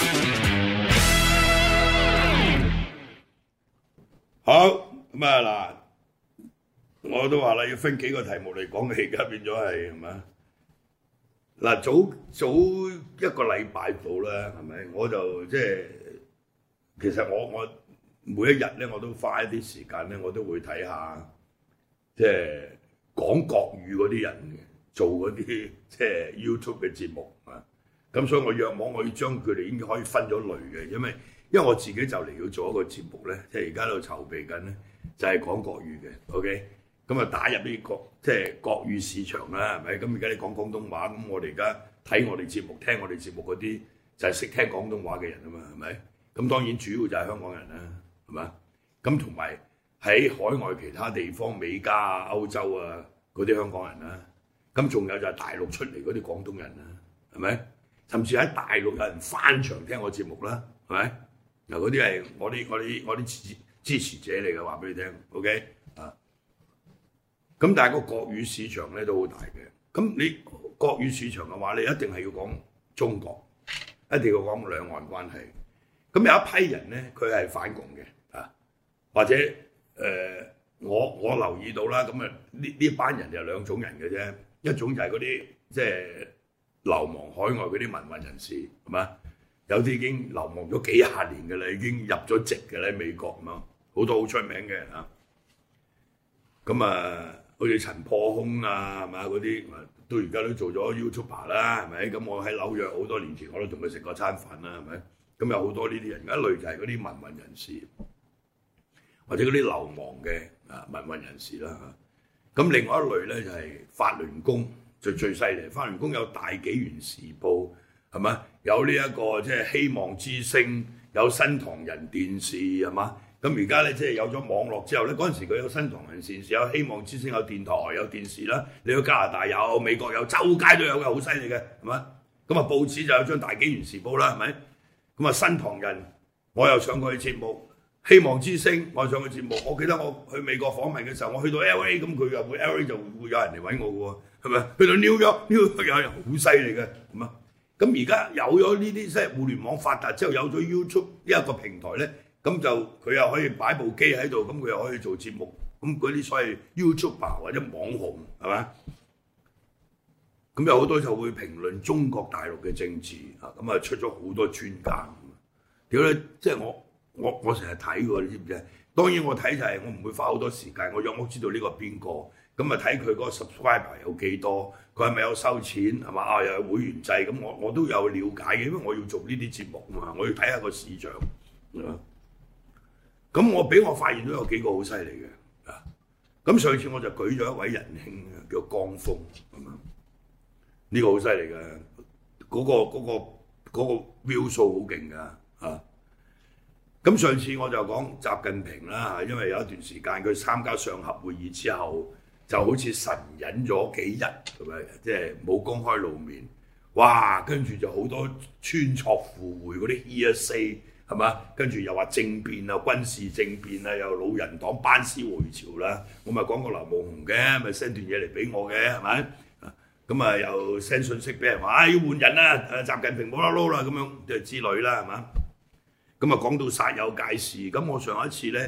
好咁啊嗱，我都話啦，要分幾個題目嚟講嘅，而家變咗係係咪？嗱，早早一個禮拜到啦，係咪？我就即係其實我我每一日咧，我都花一啲時間咧，我都會睇下即係講國語嗰啲人做嗰啲即係 YouTube 嘅節目啊。咁所以我約網我要將佢哋已經可以分咗類嘅，因為因為我自己就嚟要做一個節目咧，即係而家喺度籌備緊咧，就係講國語嘅 ，OK。咁啊打入呢個即係國語市場啦，係咪？咁而家你講廣東話，咁我哋而家睇我哋節目、聽我哋節目嗰啲就係識聽廣東話嘅人啊嘛，係咪？咁當然主要就係香港人啦，係嘛？咁同埋喺海外其他地方，美加啊、歐洲啊嗰啲香港人啦，咁仲有就係大陸出嚟嗰啲廣東人啦，係咪？甚至喺大陸有人翻牆聽我節目啦，係咪？嗱，嗰啲係我啲我啲我啲支支持者嚟嘅，話俾你聽 ，OK 啊？咁但係個國語市場咧都好大嘅，咁你國語市場嘅話，你一定係要講中國，一定要講兩岸關係。咁有一批人咧，佢係反共嘅啊，或者誒、呃，我我留意到啦，咁啊呢呢班人就兩種人嘅啫，一種就係嗰啲即係流亡海外嗰啲民運人士，係嘛？有啲已經流亡咗幾廿年嘅啦，已經入咗籍嘅喺美國咁樣，好多好出名嘅啊。咁啊〜好似陳破空啊，係嘛嗰啲，到而家都做咗 YouTuber 啦，係咪？咁我喺紐約好多年前我都同佢食過餐飯啦，係咪？咁有好多呢啲人，一類就係嗰啲民運人士，或者嗰啲流亡嘅啊民運人士啦。咁另外一類咧就係法輪功，就最犀利。法輪功有大紀元時報，係咪？有呢一個即係希望之聲，有新唐人電視，係嘛？咁而家咧，即係有咗網絡之後咧，嗰陣時佢有新唐人電視，有希望之聲，有電台，有電視啦。你去加拿大有，美國有，周街都有嘅，好犀利嘅，係咪？咁啊，報紙就有張大紀元時報啦，係咪？咁啊，新唐人我又上過去節目，希望之聲我上過節目。我記得我去美國訪問嘅時候，我去到 L A， 咁佢又會 L A 就會有人嚟揾我嘅喎，係咪？去到 New York，New York 有人好犀利嘅，係嘛？咁而家有咗呢啲即係互聯網發達之後，有咗 YouTube 呢一個平台咧。咁就佢又可以擺部機喺度，咁佢又可以做節目，咁嗰啲所謂 YouTuber 或者網紅係嘛？咁有好多就會評論中國大陸嘅政治啊，咁啊出咗好多專家。屌咧，即係我我我成日睇喎，你知唔知？當然我睇就係我唔會花好多時間，我約我知道呢個邊個，咁啊睇佢嗰個 subscriber 有幾多，佢係咪有收錢係嘛？啊又有會員制，咁我我都有了解嘅，因為我要做呢啲節目啊嘛，我要睇下個市場係嘛？咁我俾我發現到有幾個好犀利嘅啊！咁上次我就舉咗一位仁兄叫江峰，咁樣呢個好犀利嘅，嗰、嗰個嗰、嗰個嗰、嗰個 view 數好勁㗎啊！咁上次我就講習近平啦，因為有一段時間佢參加上合會議之後，就好似神隱咗幾日咁樣，即係冇公開露面。哇！跟住就好多穿鑿附會嗰啲 hearsay。係嘛？跟住又話政變啊、軍事政變啊，又老人黨班師回朝啦。我咪講過劉夢熊嘅，咪 send 段嘢嚟俾我嘅，係咪？咁啊又 send 信息俾人話啊要換人啦，誒習近平冇得撈啦咁樣之類啦，係嘛？咁啊講到煞有介事。咁我上一次咧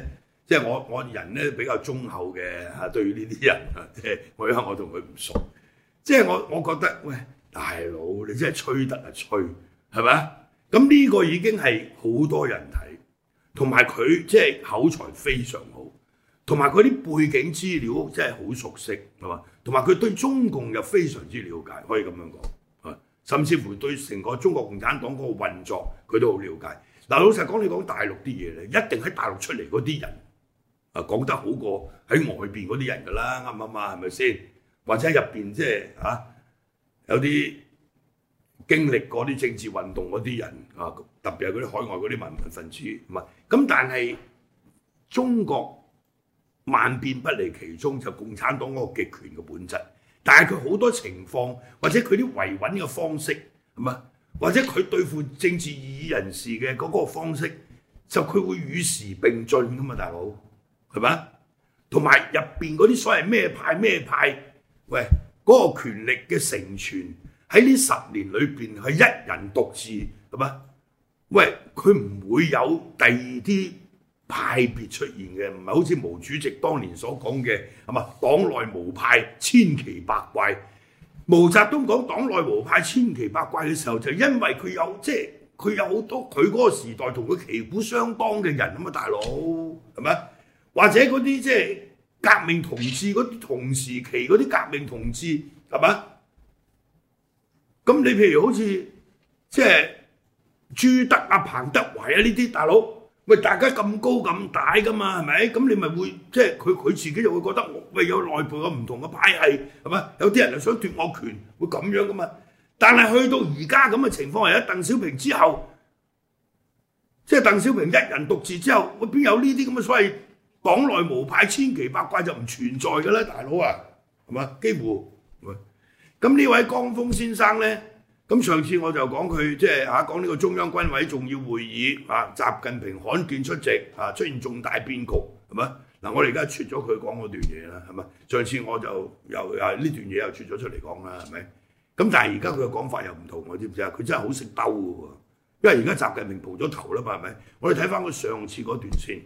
即係我我人咧比較忠厚嘅嚇，對於呢啲人啊，即係我因為我同佢唔熟，即係我我覺得喂大佬你真係吹得啊吹係咪？咁呢個已經係好多人睇，同埋佢即係口才非常好，同埋佢啲背景資料真係好熟悉係嘛，同埋佢對中共又非常之了解，可以咁樣講啊，甚至乎對成個中國共產黨嗰個運作佢都好了解。嗱老實講，你講大陸啲嘢咧，一定喺大陸出嚟嗰啲人。啊，講得好過喺外邊嗰啲人㗎啦，啱唔啱啊？係咪先？或者入邊即係嚇有啲經歷過啲政治運動嗰啲人啊，特別係嗰啲海外嗰啲民運分子，唔係咁，但係中國萬變不離其宗，就共產黨嗰個極權嘅本質。但係佢好多情況，或者佢啲維穩嘅方式，係嘛？或者佢對付政治異議人士嘅嗰個方式，就佢會與時並進㗎嘛，大佬。係咪？同埋入邊嗰啲所謂咩派咩派，喂，嗰、那個權力嘅承傳喺呢十年裏邊係一人獨治，係咪？喂，佢唔會有第二啲派別出現嘅，唔係好似毛主席當年所講嘅，係嘛？黨內無派，千奇百怪。毛澤東講黨內無派，千奇百怪嘅時候，就因為佢有即係佢有好多佢嗰個時代同佢旗鼓相當嘅人啊嘛，大佬係咪？或者嗰啲即係革命同志嗰啲同時期嗰啲革命同志係嘛？咁你譬如好似即係朱德啊、彭德懷啊呢啲大佬，喂大家咁高咁大噶嘛係咪？咁你咪會即係佢佢自己就會覺得喂有內部有唔同嘅派系係嘛？有啲人就想奪我權，會咁樣噶嘛？但係去到而家咁嘅情況係喺鄧小平之後，即係鄧小平一人獨治之後，會邊有呢啲咁嘅所謂？黨內無派千奇百怪就唔存在嘅啦，大佬啊，係嘛？幾乎咁呢位江峰先生咧，咁上次我就講佢即係嚇講呢個中央軍委重要會議啊，習近平罕見出席啊，出現重大變局係嘛？嗱，我哋而家出咗佢講嗰段嘢啦，係咪？上次我就又啊呢段嘢又出咗出嚟講啦，係咪？咁但係而家佢嘅講法又唔同，我知唔知啊？佢真係好識兜嘅喎，因為而家習近平蒲咗頭啦嘛，係咪？我哋睇翻佢上次嗰段先。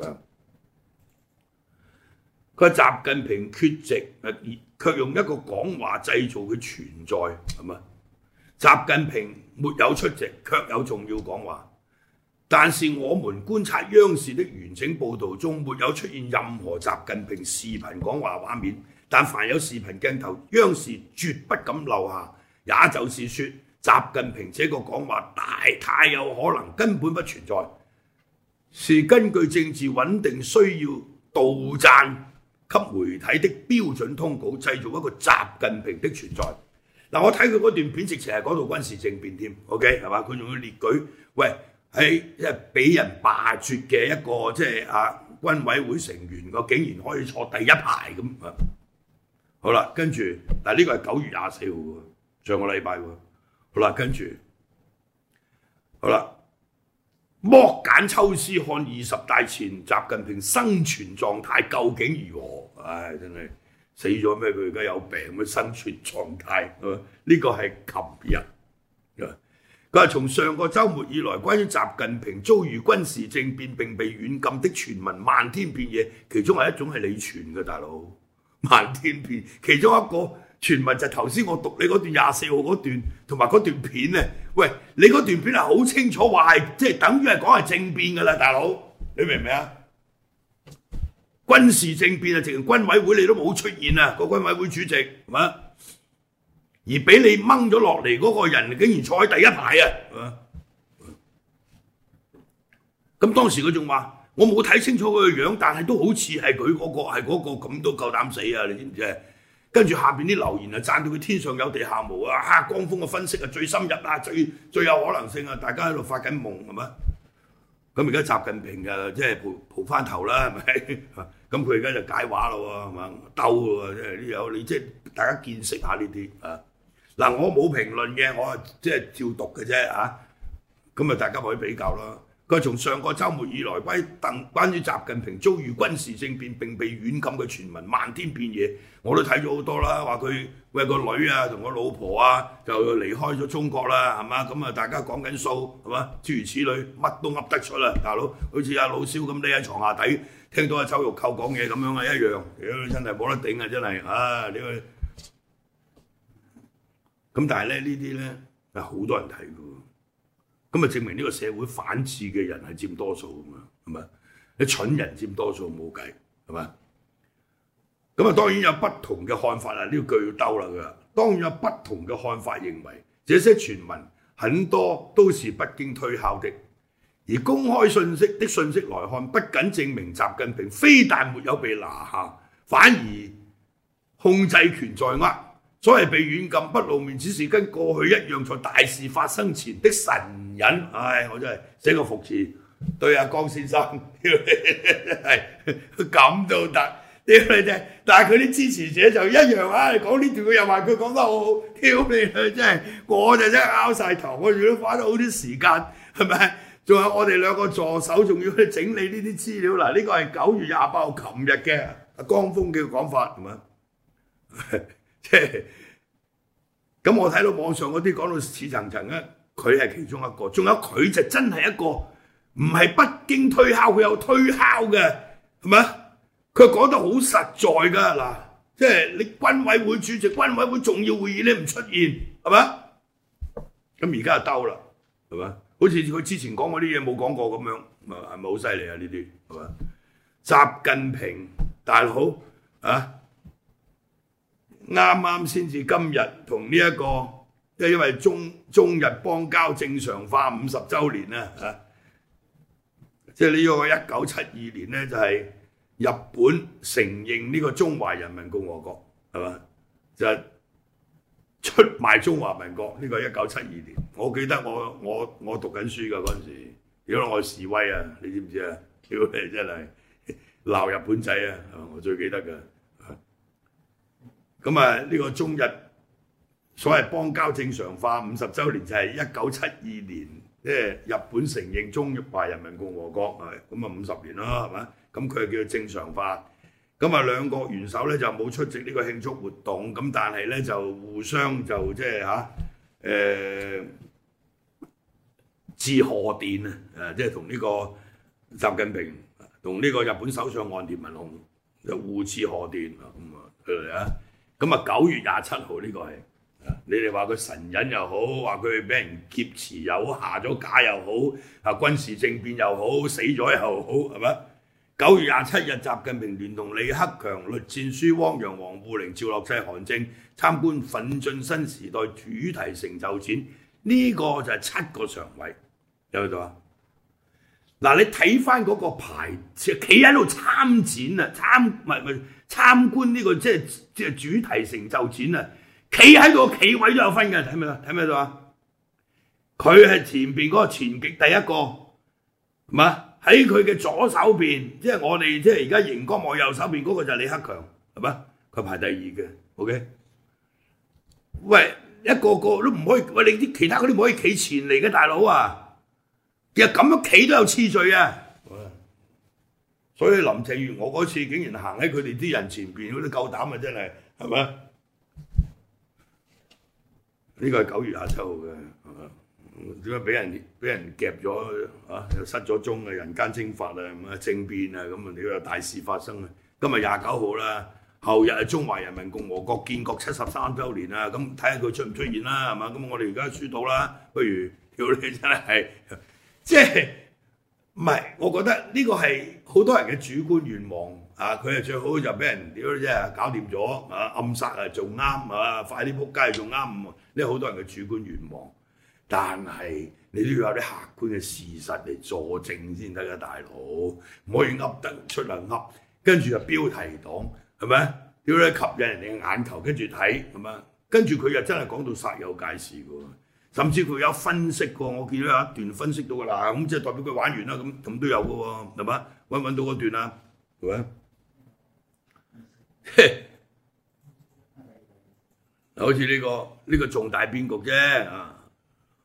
佢話習近平缺席，卻用一個講話製造佢存在，係嘛？習近平沒有出席，卻有重要講話。但是我們觀察央視的完整報導中，沒有出現任何習近平視頻講話畫面。但凡有視頻鏡頭，央視絕不敢漏下。也就是說，習近平這個講話大太有可能根本不存在，是根據政治穩定需要杜撰給媒體的標準通稿，製造一個習近平的存在。嗱，我睇佢嗰段片，直情係講到軍事政變添 ，OK 係嘛？佢仲要列舉，喂喺即係俾人罷黜嘅一個即係啊軍委會成員個，竟然可以坐第一排咁啊！好啦，跟住嗱呢個係九月廿四號喎，上個禮拜喎。好啦，跟住好啦。剝繭抽絲看二十大前習近平生存狀態究竟如何？唉，真係死咗咩？佢而家有病咩？生存狀態呢個係琴日。佢話從上個週末以來，關於習近平遭遇軍事政變並被軟禁的傳聞漫天遍野，其中係一種係你傳嘅，大佬漫天遍，其中一個傳聞就係頭先我讀你嗰段廿四號嗰段，同埋嗰段片咧。喂，你嗰段片係好清楚話係即係等於係講係政變㗎啦，大佬，你明唔明啊？軍事政變啊，直情軍委會你都冇出現啊，個軍委會主席係嘛？而俾你掹咗落嚟嗰個人，竟然坐喺第一排啊！咁當時佢仲話：我冇睇清楚佢個樣，但係都好似係佢嗰個係嗰個咁都夠膽死啊！你知唔知啊？跟住下邊啲留言啊，讚到佢天上有地下無啊！嚇，江峰嘅分析啊最深入啊，最最有可能性啊！大家喺度發緊夢係嘛？咁而家習近平就即係蒲蒲翻頭啦，係咪？咁佢而家就解話咯喎，係嘛？兜喎，即係呢有你即係大家見識下呢啲啊！嗱，我冇評論嘅，我即係照讀嘅啫嚇。咁啊，大家可以比較啦。 佢從上個週末以來，關於鄧關於習近平遭遇軍事政變並被軟禁嘅傳聞漫天遍野，我都睇咗好多啦。話佢為個女啊同個老婆啊就離開咗中國啦，係嘛？咁啊大家講緊數係嘛？諸如此類，乜都噏得出啦，大佬。好似阿老蕭咁匿喺床下底，聽到阿周玉蔻講嘢咁樣啊一樣，屌真係冇得頂啊！真係啊呢個咁，但係咧呢啲咧係好多人睇㗎。咁啊，證明呢個社會反智嘅人係佔多數啊嘛，係咪？你蠢人佔多數冇計，係咪？咁啊，當然有不同嘅看法啦，呢句要兜啦佢。當然有不同嘅看法，認為這些傳聞很多都是不經推敲的，而公開信息的信息來看，不僅證明習近平非但沒有被拿下，反而控制權在握。所謂被軟禁不露面，只是跟過去一樣，在大事發生前的神隱。唉，我真係寫個服詞對阿江先生，係咁都得，屌你啫！但係佢啲支持者就一樣啊！講呢段佢又話佢講得好好，屌你啊！真係我就真係拗晒頭，我如果花咗好啲時間，係咪？仲有我哋兩個助手，仲要去整理呢啲資料嗱，呢個係九月廿八號琴日嘅阿江峰嘅講法，係咪？即係咁，我睇到網上嗰啲講到似層層咧，佢係其中一個，仲有佢就真係一個唔係不經推敲，佢有推敲嘅，係咪？佢講得好實在㗎嗱，即係你軍委會主席、軍委會重要會議你唔出現，係咪？咁而家就兜啦，係咪？好似佢之前講嗰啲嘢冇講過咁樣，係咪好犀利啊？呢啲係咪？習近平大佬啊！啱啱先至今日同呢一個，即係因為中中日邦交正常化五十週年啊，啊即係呢個一九七二年咧，就係、是、日本承認呢個中華人民共和國，係嘛？就係、出賣中華民國呢、這個一九七二年，我記得我我我讀緊書㗎嗰陣時，如果我示威啊，你知唔知啊？屌你真係鬧日本仔啊！我最記得㗎。咁啊，呢個中日所謂邦交正常化五十週年就係一九七二年，即係日本承認中華人民共和國，係咁啊五十年啦，係咪？咁佢叫正常化。咁啊兩國元首咧就冇出席呢個慶祝活動，咁但係咧就互相就即係嚇誒致賀電啊，誒即係同呢個習近平同呢個日本首相岸田文雄就互致賀電啊，咁啊佢哋啊。咁啊九月廿七號呢個係，你哋話佢神隱又好，話佢俾人劫持又好，下咗架又好，啊軍事政變又好，死咗又好，係咪？九月廿七日，習近平聯同李克強、栗戰書、汪洋、王滬寧、趙樂際、韓正參觀奮進新時代主題成就展，呢、這個就係七個常委，有冇到啊？嗱，你睇翻嗰個牌，企喺度參展啊，參唔係唔係參觀呢、這個即係即係主題成就展啊，企喺個企位都有分嘅，睇咩啊？睇咩到啊？佢係前邊嗰個前極第一個，係嘛？喺佢嘅左手邊，即係我哋即係而家熒光幕右手邊嗰個就係李克強，係嘛？佢排第二嘅 ，OK？ 喂，一個個都唔可以，喂你啲其他嗰啲唔可以企前嚟嘅大佬啊！其實咁樣企都有次序啊！所以林鄭月娥嗰次竟然行喺佢哋啲人前邊，嗰啲夠膽啊！真係係咪？呢個係九月廿七號嘅，係嘛？點解俾人俾人夾咗啊？又失咗蹤啊！人間蒸發啊！咁啊政變啊！咁啊你有大事發生啊！今日廿九號啦，後日係中華人民共和國建國七十三週年啊！咁睇下佢出唔出現啦，係嘛？咁我哋而家輸到啦，不如屌你真係〜即係唔係？我覺得呢個係好多人嘅主觀願望啊！佢係最好就俾人屌啫，搞掂咗啊！暗殺啊，仲啱啊！快啲撲街仲啱，呢好多人嘅主觀願望。但係你都要有啲客觀嘅事實嚟佐證先得㗎，大佬唔可以噏得出嚟噏，跟住就標題黨係咪？屌你吸引人哋嘅眼球，跟住睇係咪？跟住佢又真係講到煞有介事㗎喎。甚至佢有分析過，我見到有一段分析到㗎啦，咁即係代表佢玩完啦，咁咁都有㗎喎，係嘛？揾唔揾到嗰段啊？係咪？好似呢、呢個呢、呢個重大變局啫啊！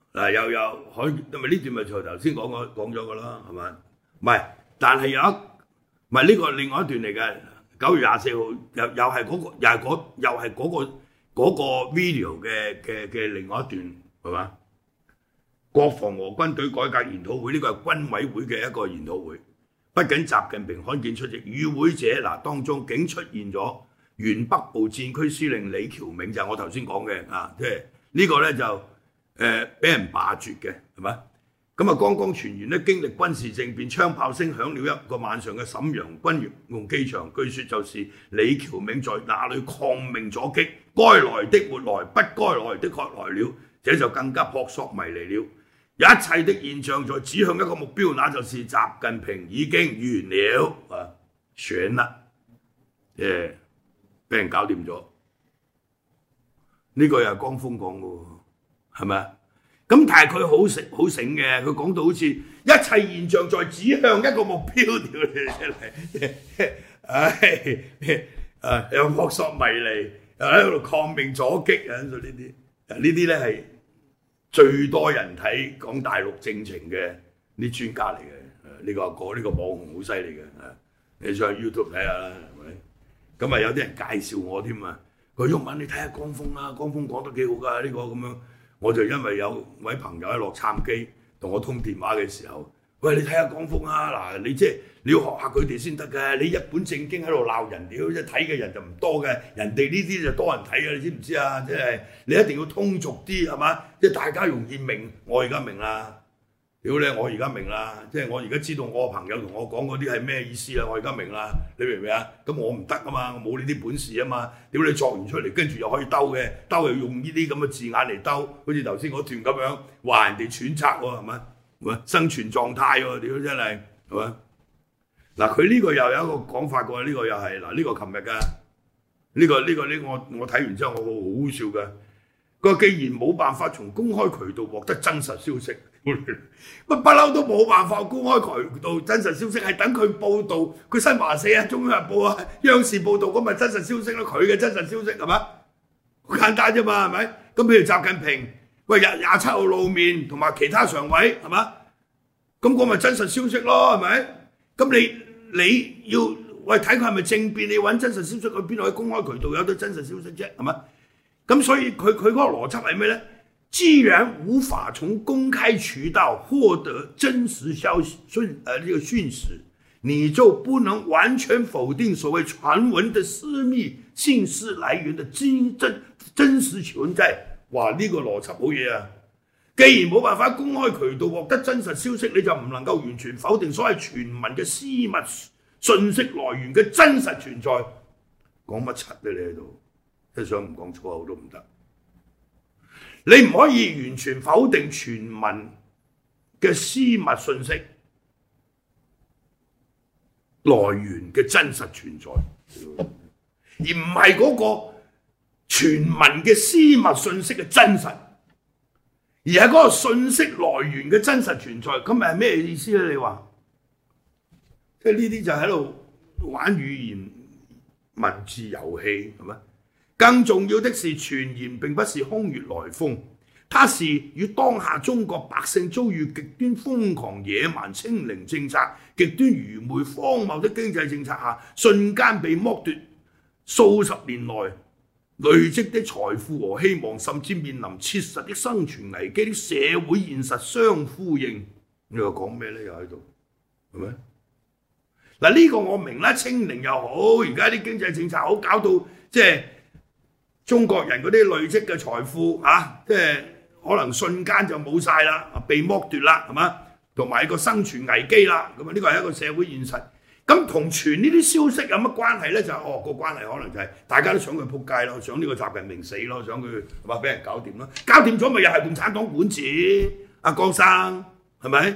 嗱又有可以，因為呢段咪就頭先講過講咗噶啦，係咪？唔係，但係有一唔係呢個另外一段嚟嘅，九月廿四號又又係嗰、那個又係嗰又係嗰個嗰、那個 video 嘅嘅嘅另外一段係嘛？國防和軍隊改革研討會呢、這個係軍委會嘅一個研討會，不僅習近平罕見出席，與會者嗱當中竟出現咗原北部戰區司令李喬銘，就係、是、我頭先講嘅啊，即係呢個咧就誒俾、呃、人罷黜嘅係咪？咁啊，剛剛傳言咧經歷軍事政變，槍炮聲響了一個晚上嘅瀋陽軍用機場，據說就是李喬銘在那裏抗命阻擊，該來的沒來，不該來的卻來了，這就更加撲朔迷離了。一切的現象在指向一個目標，那就是習近平已經完了啊，選啦，誒，俾人搞掂咗。呢、這個又係江峰講嘅喎，係咪啊？咁但係佢好醒好醒嘅，佢講到好似一切現象在指向一個目標，屌你出嚟，唉，啊又撲朔迷離，又喺度抗命阻擊啊！呢啲呢啲咧係最多人睇講大陸政情嘅啲專家嚟嘅，呢個阿哥呢個網紅好犀利嘅，你上 YouTube 睇下啦，係咪？咁啊有啲人介紹我添啊，佢毓民你睇下江峰啦，江峰講得幾好㗎，呢個咁樣。我就因為有位朋友喺洛杉磯同我通電話嘅時候，喂你睇下江峰啊，嗱你即係你要學下佢哋先得嘅，你一本正經喺度鬧人，屌即係睇嘅人就唔多嘅，人哋呢啲就多人睇嘅，你知唔知啊？即係你一定要通俗啲係嘛，即係大家容易明。我而家明啦，屌你我而家明啦，即係我而家知道我朋友同我講嗰啲係咩意思啦，我而家明啦，你明唔明啊？咁我唔得啊嘛，我冇呢啲本事啊嘛，屌你作完出嚟，跟住又可以兜嘅，兜又用呢啲咁嘅字眼嚟兜，好似頭先嗰段咁樣話人哋揣測喎，係咪？生存狀態喎，屌真係係咪？嗱佢呢個又有一個講法喎，呢、這個又係嗱呢個琴日㗎，呢、這個呢、這個呢、這個、我我睇完之後我好好笑㗎。佢話既然冇辦法從公開渠道獲得真實消息，乜不嬲都冇辦法公開渠道真實消息，係等佢報導，佢新華社啊、中央日報啊、央視報導咁咪真實消息咯，佢嘅真實消息係嘛？好簡單啫嘛，係咪？咁譬如習近平，喂廿廿七號露面，同埋其他常委係嘛？咁我咪真實消息咯，係咪？咁你你要喂睇佢係咪政變，你揾真實消息，佢邊度喺公開渠道有得真實消息啫，係嘛？咁所以佢佢嗰個邏輯係咩咧？既然無法從公開渠道獲得真實消息訊呃這個訊息，你就不能完全否定所謂傳聞的私密信息來源的真真真實存在。哇！呢、這個邏輯好嘢啊！既然冇辦法公開渠道獲得真實消息，你就唔能夠完全否定所謂傳聞嘅私密信息來源嘅真實存在。講乜柒咧？你喺度？即係想唔講粗口都唔得，你唔可以完全否定傳聞嘅私密信息來源嘅真實存在，而唔係嗰個傳聞嘅私密信息嘅真實，而係嗰個信息來源嘅真實存在。咁係咩意思咧？你話即係呢啲就喺度玩語言文字遊戲係咪？更重要的是，傳言並不是空穴來風，它是與當下中國百姓遭遇極端瘋狂野蠻清零政策、極端愚昧荒謬的經濟政策下，瞬間被剝奪數十年來累積的財富和希望，甚至面臨切實的生存危機的社會現實相呼應。你又講咩呢？又喺度係咪？嗱呢個我明啦，清零又好，而家啲經濟政策好，搞到即係。中國人嗰啲累積嘅財富啊，即係可能瞬間就冇晒啦，被剝奪啦，係嘛？同埋個生存危機啦，咁啊呢個係一個社會現實。咁同傳呢啲消息有乜關係咧？就係、哦個關係可能就係大家都想佢撲街咯，想呢個習近平死咯，想佢話俾人搞掂咯，搞掂咗咪又係共產黨管治？阿江生係咪？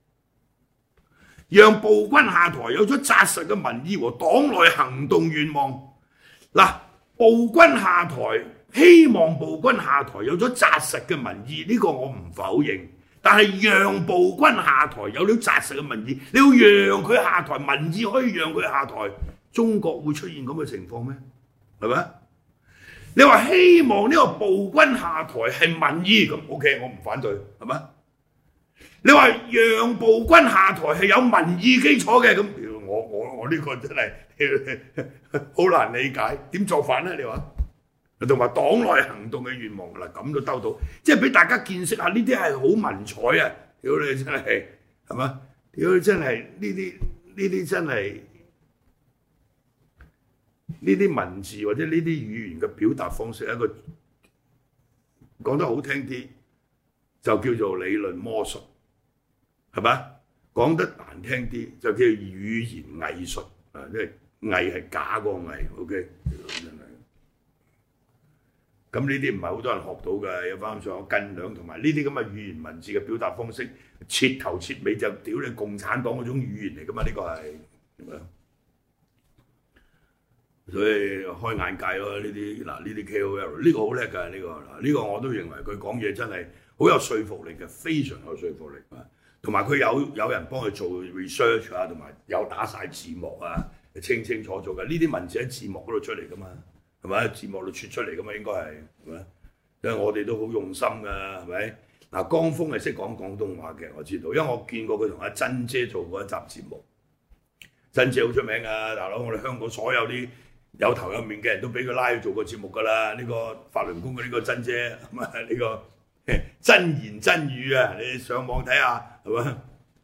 讓暴君下台有咗紮實嘅民意和黨內行動願望。嗱。暴君下台，希望暴君下台有咗紮實嘅民意，呢、這個我唔否認。但係讓暴君下台有咗紮實嘅民意，你要讓佢下台，民意可以讓佢下台，中國會出現咁嘅情況咩？係咪？ 你話希望呢個暴君下台係民意咁 ，OK， 我唔反對，係咪？你話讓暴君下台係有民意基礎嘅，咁我我我呢個真係好難理解，點做法咧？你話？同埋黨內行動嘅願望嗱，咁都兜到，即係俾大家見識下呢啲係好文采啊！屌你真係係嘛？屌你真係呢啲呢啲真係呢啲文字或者呢啲語言嘅表達方式，一個講得好聽啲就叫做理論魔術，係嘛？講得難聽啲就叫語言藝術啊！即係藝係假個藝 ，OK， 真係。咁呢啲唔係好多人學到嘅，有翻上有斤兩，同埋呢啲咁嘅語言文字嘅表達方式，徹頭徹尾就屌你共產黨嗰種語言嚟噶嘛？呢、呢個係所以開眼界咯。呢啲嗱呢啲 K O L 呢個好叻㗎，呢、呢個嗱呢、呢個我都認為佢講嘢真係好有說服力嘅，非常有說服力啊！同埋佢有有人幫佢做 research 啊，同埋有打晒字幕啊，清清楚楚嘅。呢啲文字喺字幕嗰度出嚟㗎嘛。係咪？字幕度撮出嚟噶嘛，應該係係咪？因為我哋都好用心㗎，係咪？嗱，江峰係識講廣東話嘅，我知道，因為我見過佢同阿珍姐做過一集節目。珍姐好出名㗎，大佬，我哋香港所有啲有頭有面嘅人都俾佢拉去做過節目㗎啦。呢、呢個法輪功嘅呢個珍姐，咁啊呢個真言真語啊，你上網睇下係咪？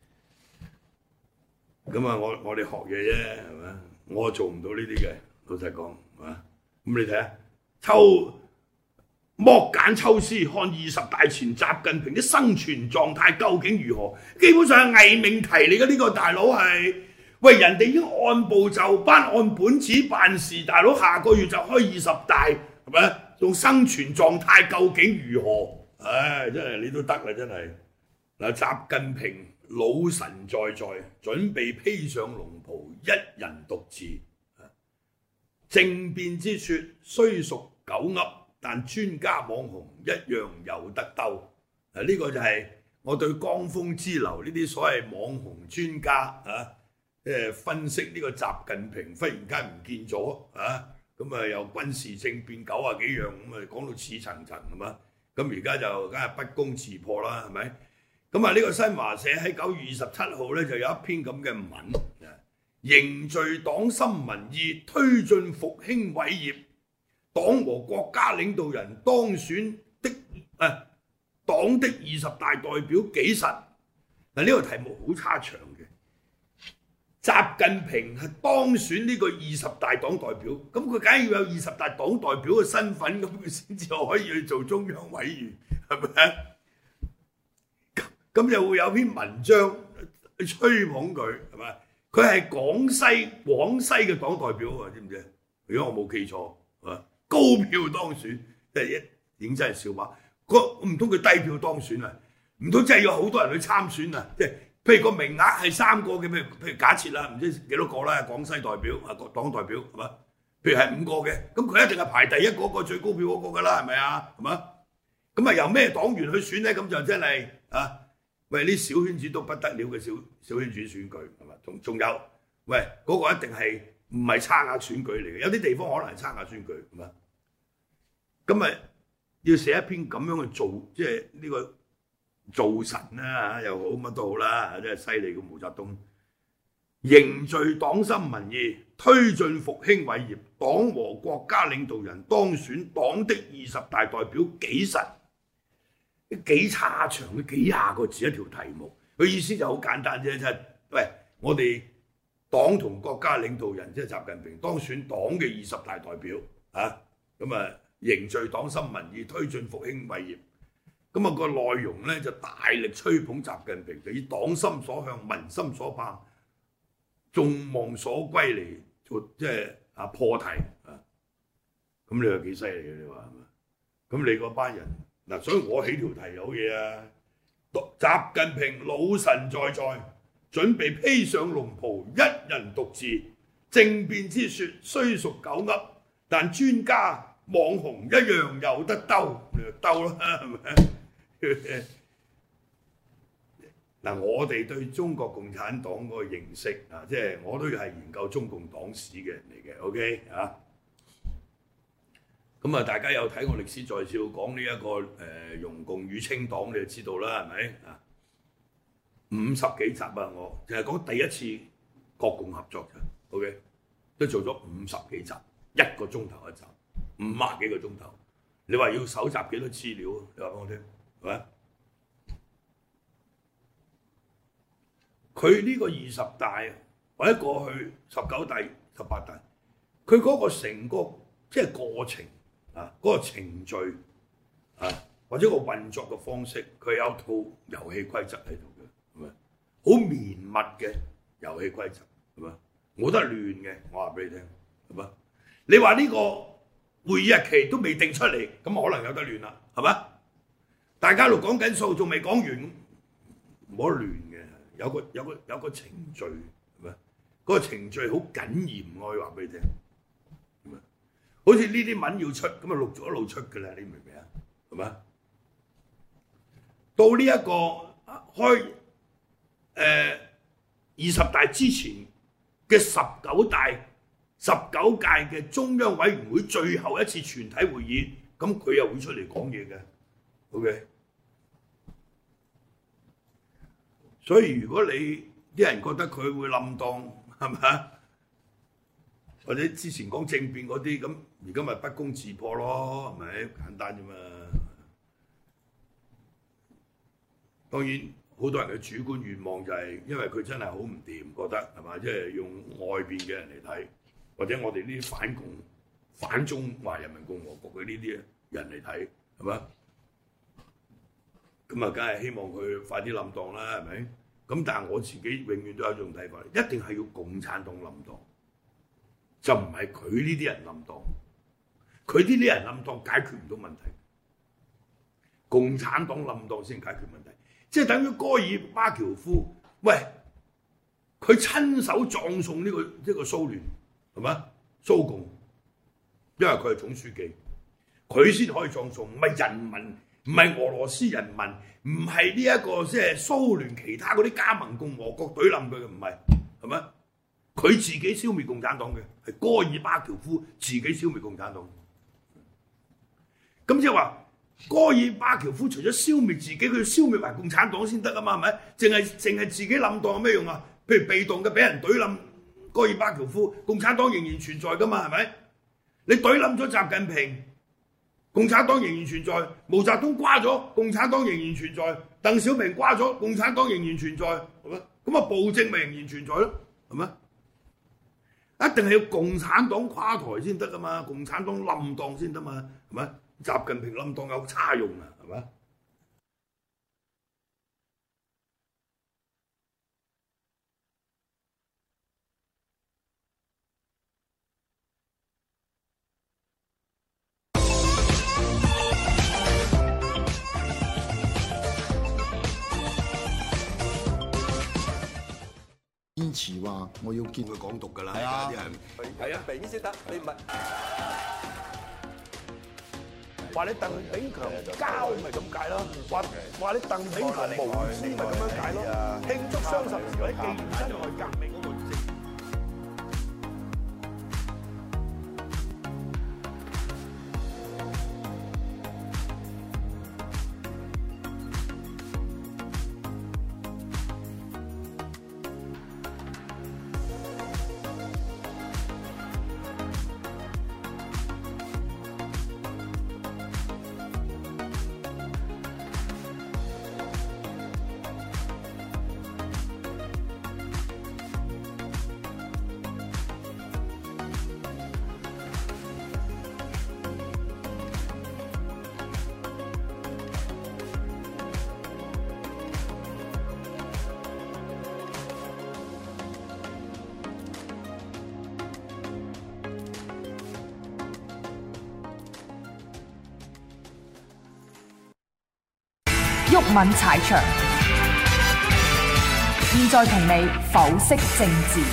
咁啊，我我哋學嘢啫，係咪？我做唔到呢啲嘅，老實講係嘛？咁你睇下，抽剝繭抽絲，看二十大前習近平啲生存狀態究竟如何？基本上係偽命題嚟嘅，呢個大佬係，喂，人哋已經按部就班、按本子辦事，大佬下個月就開二十大，係咪？仲生存狀態究竟如何？唉，真係你都得啦，真係。嗱，習近平老神在在，準備披上龍袍，一人獨治。政變之説雖屬狗噏，但專家網紅一樣有得鬥。啊，呢個就係我對江峰之流呢啲所謂網紅專家啊，即係分析呢個習近平忽然間唔見咗啊，咁啊又軍事政變九啊幾樣，咁啊講到似層層係嘛，咁而家就梗係不攻自破啦，係咪？咁啊呢個新華社喺九月二十七號咧就有一篇咁嘅文。凝聚黨心民意，推進復興偉業，黨和國家領導人當選的誒、啊、黨的二十大代表紀實。嗱，呢個題目好差長嘅。習近平係當選呢個二十大黨代表，咁佢梗係要有二十大黨代表嘅身份，咁佢先至可以去做中央委員，係咪？咁咁就會有篇文章去吹捧佢，係咪？佢係廣西廣西嘅黨代表喎，知唔知？如果我冇記錯，啊高票當選，真係一認真係笑話。唔通佢低票當選啊？唔通真係有好多人去參選啊？即係譬如個名額係三個嘅，譬如譬如假設啦，唔知幾多個啦，廣西代表啊黨代表係嘛？譬如係五個嘅，咁佢一定係排第一嗰個最高票嗰個㗎啦，係咪啊？係嘛？咁啊由咩黨員去選咧？咁就真係啊！喂，呢小圈子都不得了嘅小小圈子選舉係嘛？仲仲有，喂嗰、嗰個一定係唔係差額選舉嚟嘅？有啲地方可能係差額選舉係嘛？咁咪要寫一篇咁樣去做，即係呢個造神啦嚇又好乜都好啦，真係犀利嘅毛澤東。凝聚黨心民意，推進復興偉業，黨和國家領導人當選黨的二十大代表紀實。幾差長嘅幾廿個字一條題目，佢意思就好簡單啫，就係喂我哋黨同國家領導人即係習近平當選黨嘅二十大代表啊，咁啊凝聚黨心民意，推進復興偉業。咁啊個內容咧就大力吹捧習近平，就以黨心所向、民心所盼、眾望所歸嚟做即係啊破題啊。咁你話幾犀利嘅你話係嘛？咁你嗰班人。嗱，所以我起條題有嘢啊！習近平老神在在，準備披上龍袍，一人獨治。政變之説雖屬狗噏，但專家網紅一樣有得鬥，你就鬥啦，係咪？嗱，我哋對中國共產黨嗰個認識啊，即係我都係研究中共黨史嘅人嚟嘅 ，OK 啊？ 咁啊，大家有睇過歷史在笑講呢一個誒、呃、容共與清黨，你就知道啦，係咪啊？五十幾集啊，我淨係講第一次國共合作啫 ，OK， 都做咗五十幾集，一個鐘頭一集，五廿幾個鐘頭。你話要搜集幾多資料？你話俾我聽，係咪？佢呢個二十大或者過去十九大、十八大，佢嗰個成個即係過程啊，嗰、嗰個程序啊，或者個運作嘅方式，佢有套遊戲規則喺度嘅，係咪？好綿密嘅遊戲規則，係咪？冇得亂嘅，我話俾你聽，係咪？你話呢個會議日期都未定出嚟，咁可能有得亂啦，係咪？大家喺度講緊數，仲未講完，冇得亂嘅。有個有個有個程序係咪？嗰、嗰個程序好緊嚴，我可以話俾你聽。係咪？好似呢啲文要出，咁啊錄咗一路出㗎啦，你明唔明啊？係咪？到呢、這、一個開誒、呃、二十大之前嘅十九大、十九屆嘅中央委員會最後一次全體會議，咁佢又會出嚟講嘢嘅。OK。所以如果你啲人覺得佢會冧檔，係咪？或者之前講政變嗰啲，咁而家咪不攻自破咯，係咪？簡單啫嘛。當然好多人嘅主觀願望就係因為佢真係好唔掂，覺得係嘛？即係用外邊嘅人嚟睇，或者我哋呢啲反共、反中華人民共和國嘅呢啲人嚟睇，係嘛？咁啊，梗係希望佢快啲冧檔啦，係咪？咁但係我自己永遠都有一種睇法，一定係要共產黨冧檔，就唔係佢呢啲人冧檔。佢呢啲人冧檔解決唔到問題，共產黨冧檔先解決問題。即係等於戈爾巴喬夫，喂，佢親手葬送呢、呢個呢、呢個蘇聯，係咪？蘇共，因為佢係總書記，佢先可以葬送，唔係人民。唔係俄羅斯人民，唔係呢一個即係蘇聯其他嗰啲加盟共和國懟冧佢嘅，唔係，係咪？佢自己消滅共產黨嘅，係戈爾巴喬夫自己消滅共產黨。咁即係話，戈爾巴喬夫除咗消滅自己，佢要消滅埋共產黨先得啊嘛，係咪？淨係淨係自己冧檔有咩用啊？譬如被動嘅俾人懟冧戈爾巴喬夫，共產黨仍然存在噶嘛，係咪？你懟冧咗習近平。共產黨仍然存在，毛澤東瓜咗，共產黨仍然存在；鄧小平瓜咗，共產黨仍然存在，係咪？咁啊，暴政咪仍然存在咯，係咪？一定係要共產黨垮台先得噶嘛，共產黨冧檔先得嘛，係咪？習近平冧檔有叉用啊，係咪？ 堅持話我要見佢港獨㗎啦， 係啊啲人係啊，明先得，你唔係話你鄧炳強交咪咁解咯，話話你鄧炳強無私咪咁樣解咯，慶祝雙十節或者紀念辛亥革命嗰個儀式。 毓民踩場，現在同你剖析政治。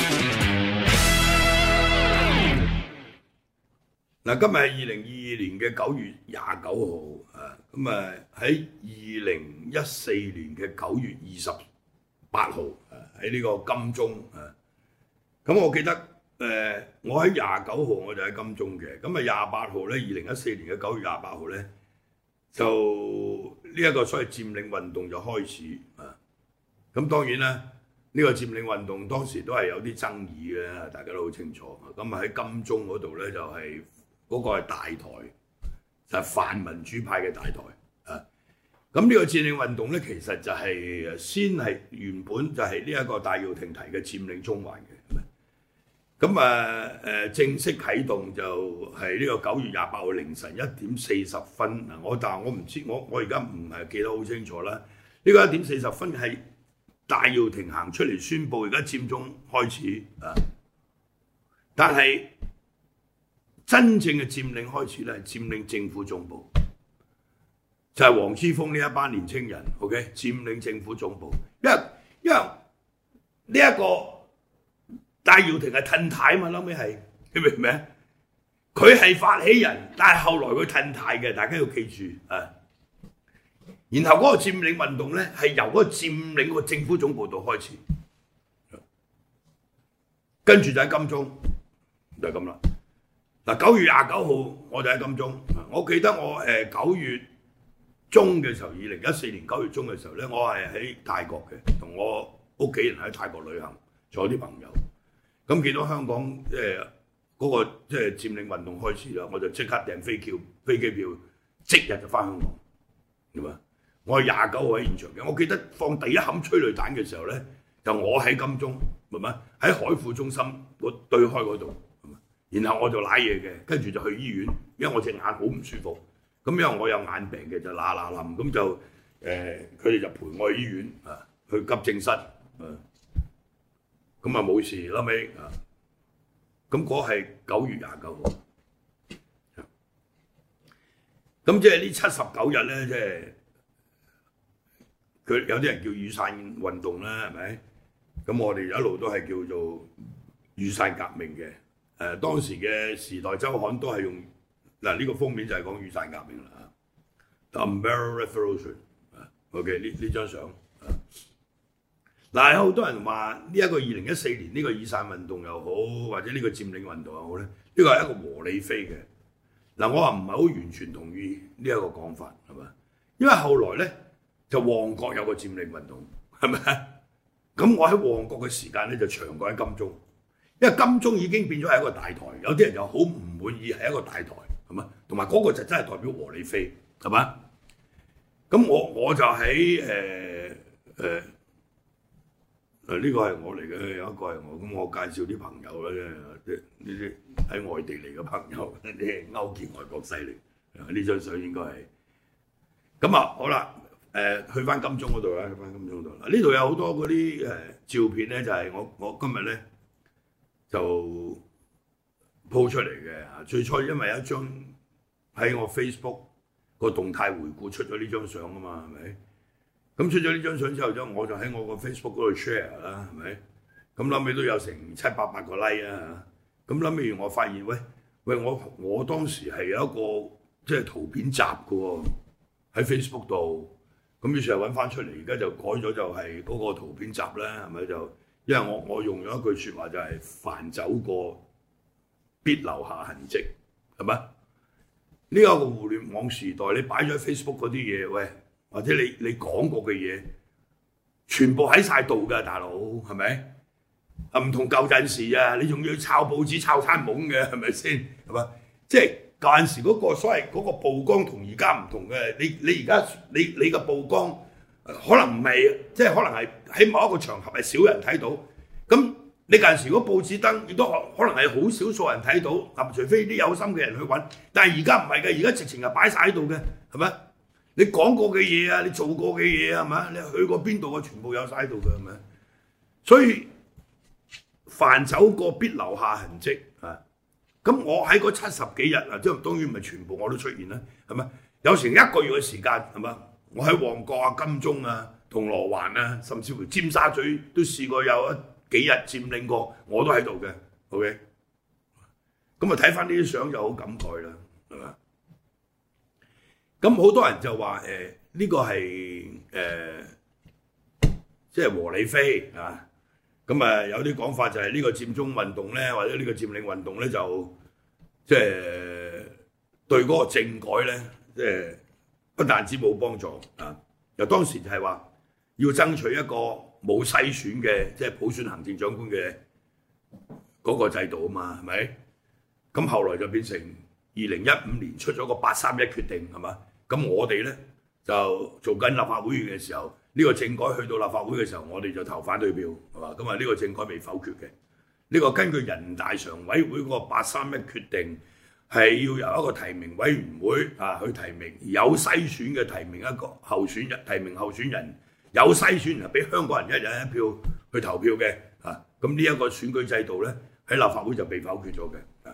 嗱，今日係二零二二年嘅九月廿九號啊，咁啊喺二零一四年嘅九月二十八號啊，喺呢個金鐘啊，咁我記得誒，我喺廿九號我就喺金鐘嘅，咁啊廿八號咧，二零一四年嘅九月廿八號咧，就呢一個所謂佔領運動就開始啊。咁當然啦，呢個佔領運動當時都係有啲爭議嘅，大家都好清楚。咁啊喺金鐘嗰度咧就係嗰個係大台，就係泛民主派嘅大台啊。咁呢個佔領運動咧，其實就係先係原本就係呢一個戴耀廷提嘅佔領中環嘅。咁啊誒正式啟動就係呢個九月廿八號凌晨一點四十分嗱，我但係我唔知我我而家唔係記得好清楚啦。呢、這個一點四十分係戴耀廷行出嚟宣佈而家佔中開始啊，但係真正嘅佔領開始咧係佔領政府總部，就係、是、黃之鋒呢一班年青人 ，OK 佔領政府總部，因為因為呢、這、一個。戴耀廷係褪軚嘛，後尾係你明唔明？佢係發起人，但係後來佢褪軚嘅，大家要記住啊。然後嗰個佔領運動咧係由嗰個佔領個政府總部度開始，跟住就喺金鐘就係咁啦。嗱九月廿九號我就喺金鐘，我記得我誒九月中嘅時候，二零一四年九月中嘅時候咧，我係喺泰國嘅，同我屋企人喺泰國旅行，仲有啲朋友。咁見到香港誒嗰、呃那個即係佔領運動開始啦，我就即刻訂飛票飛機票，即日就翻香港，係嘛？我係廿九號喺現場嘅，我記得放第一冚催淚彈嘅時候咧，就我喺金鐘，係嘛？喺海富中心嗰對開嗰度，然後我就揦嘢嘅，跟住就去醫院，因為我隻眼好唔舒服，咁因為我有眼病嘅就嗱嗱冧，咁就誒佢哋就陪我去醫院啊，去急症室啊。咁啊冇事，後尾啊，咁嗰係九月廿九號，咁即係呢七十九日咧，即係佢有啲人叫雨傘運動啦，係咪？咁我哋一路都係叫做雨傘革命嘅。誒、呃、當時嘅《時代週刊》都係用嗱呢、這個封面就係講雨傘革命啦 ，The Umbrella Revolution 啊 ，OK 呢呢張相。嗱，有好多人話呢一個二零一四年呢個雨傘運動又好，或者呢個佔領運動又好咧，呢個係一個和理非嘅。嗱，我話唔係好完全同意呢一個講法，係嘛？因為後來咧就旺角有個佔領運動，係咪？咁我喺旺角嘅時間咧就長過喺金鐘，因為金鐘已經變咗係一個大台，有啲人就好唔滿意係一個大台，係嘛？同埋嗰個就真係代表和理非，係嘛？咁我我就喺誒誒。呃呃呢個係我嚟嘅，有一個係我，咁我介紹啲朋友咧，即係呢啲喺外地嚟嘅朋友，啲勾結外國勢力，呢張相應該係咁啊！好啦，誒、呃、去翻金鐘嗰度啦，去翻金鐘度啦。呢度有好多嗰啲誒照片咧，就係、是、我我今日咧就鋪出嚟嘅。最初因為有一張喺我 Facebook 個動態回顧出咗呢張相啊嘛，係咪？咁出咗呢張相之後咗，我就喺我個 Facebook 嗰度 share 啦，係咪？咁諗尾都有成七八百個 like 啊！咁諗尾我發現，喂喂，我我當時係有一個即係圖片集嘅喎，喺 Facebook 度。咁於是係揾翻出嚟，而家就改咗就係嗰個圖片集啦，係咪就？因為我我用咗一句説話就係、是、凡走過必留下痕跡，係咪？呢、這、一個互聯網時代，你擺咗喺 Facebook 嗰啲嘢，喂〜或者你你講過嘅嘢，全部喺晒度㗎，大佬係咪？啊唔同舊陣時啊，你仲要抄報紙抄餐懵嘅，係咪先？係嘛？即係舊陣時嗰個所謂嗰個曝光同而家唔同嘅，你你而家你你嘅曝光可能唔係，即係可能係喺某一個場合係少人睇到。咁你舊陣時嗰報紙燈亦都可能係好少數人睇到，啊除非啲有心嘅人去揾。但係而家唔係嘅，而家直情係擺晒喺度嘅，係咪？你講過嘅嘢啊，你做過嘅嘢係嘛？你去過邊度啊？全部有晒喺度嘅係咪？所以凡走過必留下痕跡啊！咁我喺嗰七十幾日啊，即係當然唔係全部我都出現啦，係咪？有成一個月嘅時間係嘛？我喺旺角啊、金鐘啊、銅鑼灣啊，甚至乎尖沙咀都試過有一幾日佔領過，我都喺度嘅。OK，咁啊睇翻呢啲相就好感慨啦，係嘛？咁好多人就話誒呢個係誒即係和理非啊！ 咁啊有啲講法就係呢個佔中運動咧，或者呢個佔領運動咧，就即係對嗰個政改咧，即係不但止冇幫助啊！由當時就係話要爭取一個冇篩選嘅即係普選行政長官嘅嗰個制度啊嘛，係咪？咁後來就變成二零一五年出咗個八三一決定係嘛？咁我哋咧就做緊立法會嘅時候，呢、這個政改去到立法會嘅時候，我哋就投反對票係嘛？咁啊呢個政改未否決嘅，呢、這個根據人大常委會嗰個八三一決定係要由一個提名委員會啊去提名，有篩選嘅提名一個候選人，提名候選人有篩選啊，俾香港人一人一票去投票嘅啊。咁呢一個選舉制度咧喺立法會就被否決咗嘅啊。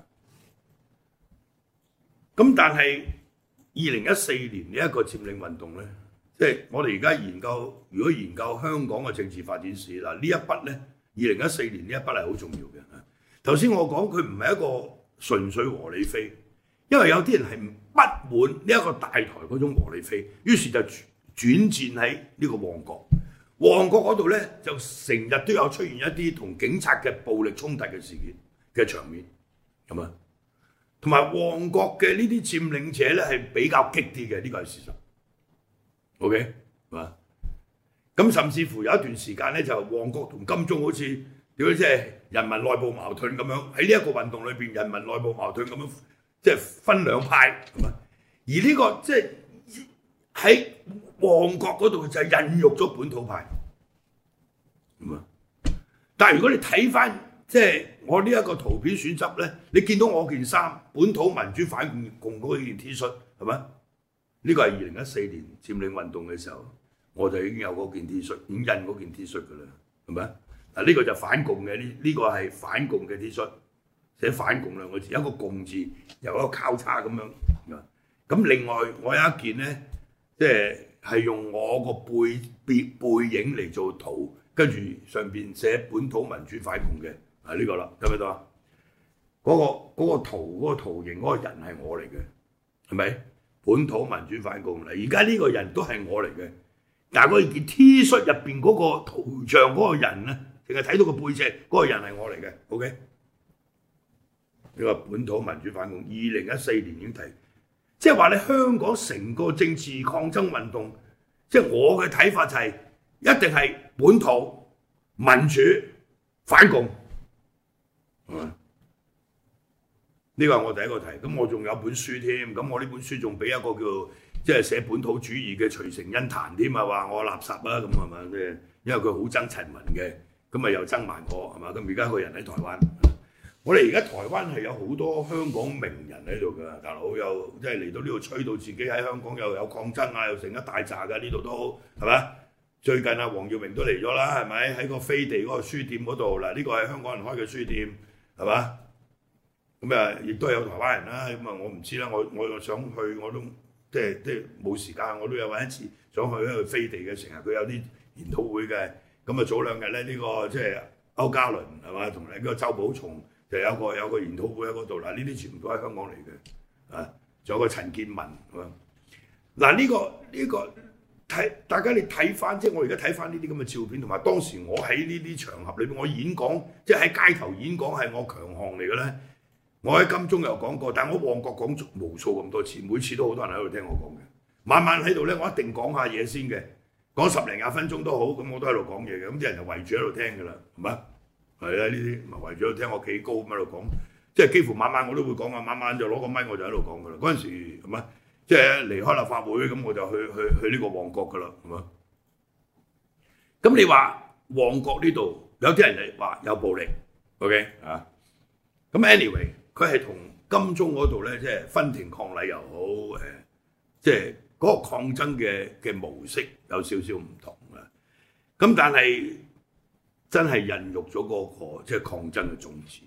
咁但係二零一四年呢一個佔領運動咧，即係我哋而家研究，如果研究香港嘅政治發展史嗱，呢一筆咧，二零一四年呢一筆係好重要嘅。頭先我講佢唔係一個純粹和理非，因為有啲人係不滿呢一個大台嗰種和理非，於是就轉戰喺呢個旺角。旺角嗰度咧就成日都有出現一啲同警察嘅暴力衝突嘅事件嘅場面，係嘛？同埋旺角嘅呢啲佔領者咧係比較激啲嘅，呢個係事實。OK 係嘛？咁甚至乎有一段時間咧，就旺角同金鐘好似屌即係人民內部矛盾咁樣，喺呢一個運動裏邊，人民內部矛盾咁樣，即係分兩派係嘛？而呢、這個即係喺旺角嗰度就孕育咗本土派，係嘛？但係如果你睇翻即係我呢一個圖片選輯咧，你見到我件衫本土民主反共嗰件 T 恤係咪？呢個係二零一四年佔領運動嘅時候，我就已經有嗰件 T 恤，已經印嗰件 T 恤㗎啦，係咪？嗱呢個就反共嘅，呢呢個係反共嘅 T 恤，寫反共兩個字，一個共字，有一個交叉咁樣。咁另外我有一件咧，即係係用我個背背背影嚟做圖，跟住上邊寫本土民主反共嘅，係呢個啦，睇唔睇到啊？嗰個嗰個圖嗰個圖形嗰個人係我嚟嘅，係咪？本土民主反共嗱，而家呢個人都係我嚟嘅，但係嗰件 T 恤入邊嗰個圖像嗰個人咧，淨係睇到個背脊，嗰個人係我嚟嘅 ，OK？ 呢個本土民主反共，二零一四年已經提，即係話你香港成個政治抗爭運動，即係我嘅睇法就係、是、一定係本土民主反共，係嘛？呢個係我第一個題，咁我仲有本書添，咁我呢本書仲俾一個叫即係寫本土主義嘅徐成恩彈添啊，話我垃圾啊咁係嘛？即係因為佢好憎陳文嘅，咁啊又憎埋我係嘛？咁而家個人喺台灣，我哋而家台灣係有好多香港名人喺度㗎，大佬又即係嚟到呢度吹到自己喺香港又有抗爭啊，又成一大扎㗎，呢度都係咪？最近啊黃耀明都嚟咗啦，係咪？喺個飛地嗰個書店嗰度嗱，呢個係香港人開嘅書店係嘛？咁啊，亦都有台灣人啦，咁啊，我唔知啦，我我又想去，我都即係即係冇時間，我都有揾一次想去一去飛地嘅，成日佢有啲研討會嘅，咁啊早兩日咧呢、這個即係歐嘉倫係嘛，同埋呢個周寶松就有個有個研討會喺嗰度嗱，呢啲全部都係香港嚟嘅，啊，仲有個陳建文係嘛，嗱呢、這個呢、這個睇大家你睇翻，即係我而家睇翻呢啲咁嘅照片，同埋當時我喺呢啲場合裏邊，我演講即係喺街頭演講係我強項嚟嘅咧。我喺金鐘又講過，但係我旺角講無數咁多次，每次都好多人喺度聽我講嘅。晚晚喺度咧，我一定講下嘢先嘅，講十零廿分鐘都好，咁我都喺度講嘢嘅，咁啲人就圍住喺度聽㗎啦，係咪？係啊，呢啲咪圍住喺度聽我企高咁喺度講，即係幾乎晚晚我都會講啊，晚晚就攞個咪我就喺度講㗎啦。嗰陣時係咪？即係離開立法會咁我就去去去呢個旺角㗎啦，係咪？咁你話旺角呢度有啲人就話有暴力 ，OK 啊？咁 anyway。佢係同金鐘嗰度咧，即係分庭抗禮又好，誒，即係嗰個抗爭嘅嘅模式有少少唔同啊。咁但係真係孕育咗嗰個即係抗爭嘅種子。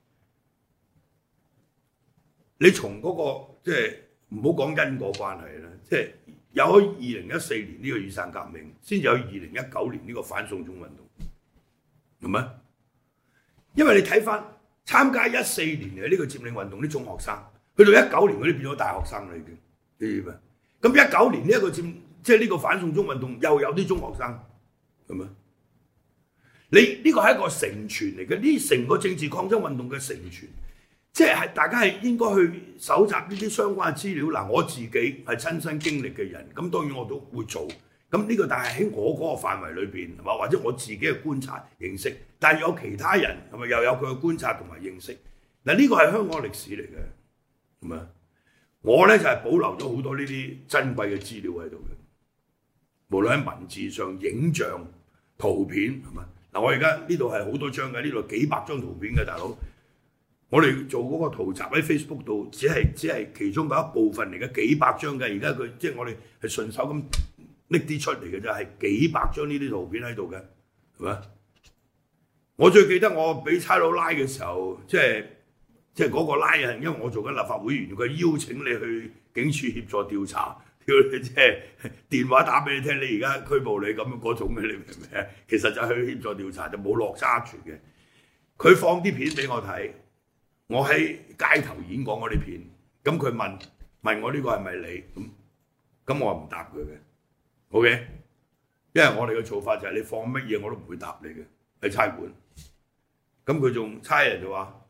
你從嗰個即係唔好講因果關係啦，即係有咗二零一四年呢個雨傘革命，先至有二零一九年呢個反送中運動，係咪？因為你睇翻。參加一四年嘅呢個佔領運動啲中學生，去到一九年嗰啲變咗大學生啦已經，你知嘛？咁一九年呢一個佔即係呢個反送中運動又有啲中學生，係咪？ 你呢個係一個承傳嚟嘅，呢成個政治抗爭運動嘅承傳，即係大家係應該去搜集呢啲相關嘅資料。嗱，我自己係親身經歷嘅人，咁當然我都會做。咁呢個但係喺我嗰個範圍裏邊係嘛，或者我自己嘅觀察認識，但係有其他人係咪又有佢嘅觀察同埋認識？嗱，呢個係香港歷史嚟嘅，係咪？我咧就係、是、保留咗好多呢啲珍貴嘅資料喺度嘅，無論喺文字上、影像、圖片係咪？嗱，我而家呢度係好多張嘅，呢度幾百張圖片嘅大佬。我哋做嗰個圖集喺 Facebook 度，只係只係其中嘅一部分嚟嘅，幾百張嘅。而家佢即係我哋係順手咁拎啲出嚟嘅啫，係幾百張呢啲圖片喺度嘅，係咪？我最記得我俾差佬拉嘅時候，即係即係嗰個拉啊，因為我做緊立法會議員，佢邀請你去警署協助調查。叫你即係電話打俾你聽，你而家拘捕你咁樣嗰種嘅，你明唔明啊？其實就去協助調查，就冇落揸住嘅。佢放啲片俾我睇，我喺街頭演講嗰啲片，咁佢問問我呢個係咪你？咁咁我唔答佢嘅 ，OK？ 因為我哋嘅做法就係你放乜嘢我都唔會答你嘅，喺差館。咁佢仲差人就話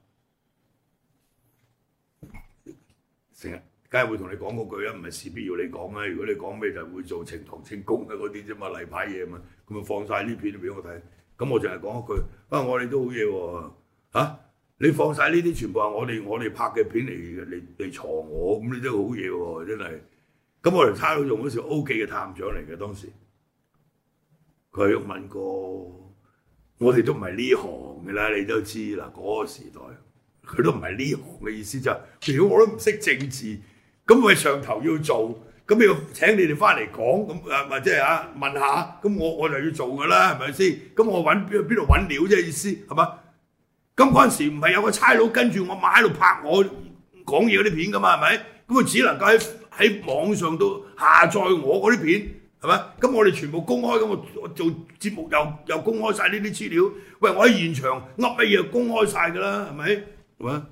成日。梗係會同你講嗰句啊，唔係事必要你講啊。如果你講咩就會做呈堂證供嘅嗰啲啫嘛，例牌嘢嘛。咁咪放晒呢片俾我睇。咁我淨係講一句，啊我哋都好嘢喎嚇！你放晒呢啲全部係我哋我哋拍嘅片嚟嚟嚟鋤我，咁你都好嘢喎，真係。咁我哋差佬用嗰時 O 記嘅探長嚟嘅當時，佢問過我哋都唔係呢行嘅啦，你都知啦，嗰、那個時代佢都唔係呢行嘅意思就係、如果我都唔識政治。咁佢上頭要做，咁要請你哋翻嚟講，咁誒或者係啊問下，咁我我就要做噶啦，係咪先？咁我揾邊邊度揾料啫意思係嘛？咁嗰陣時唔係有個差佬跟住我馬喺度拍我講嘢嗰啲片噶嘛，係咪？咁佢只能夠喺喺網上度下載我嗰啲片，係咪？咁我哋全部公開，咁我我做節目又又公開晒呢啲資料。喂，我喺現場噏乜嘢公開晒㗎啦，係咪？係嘛？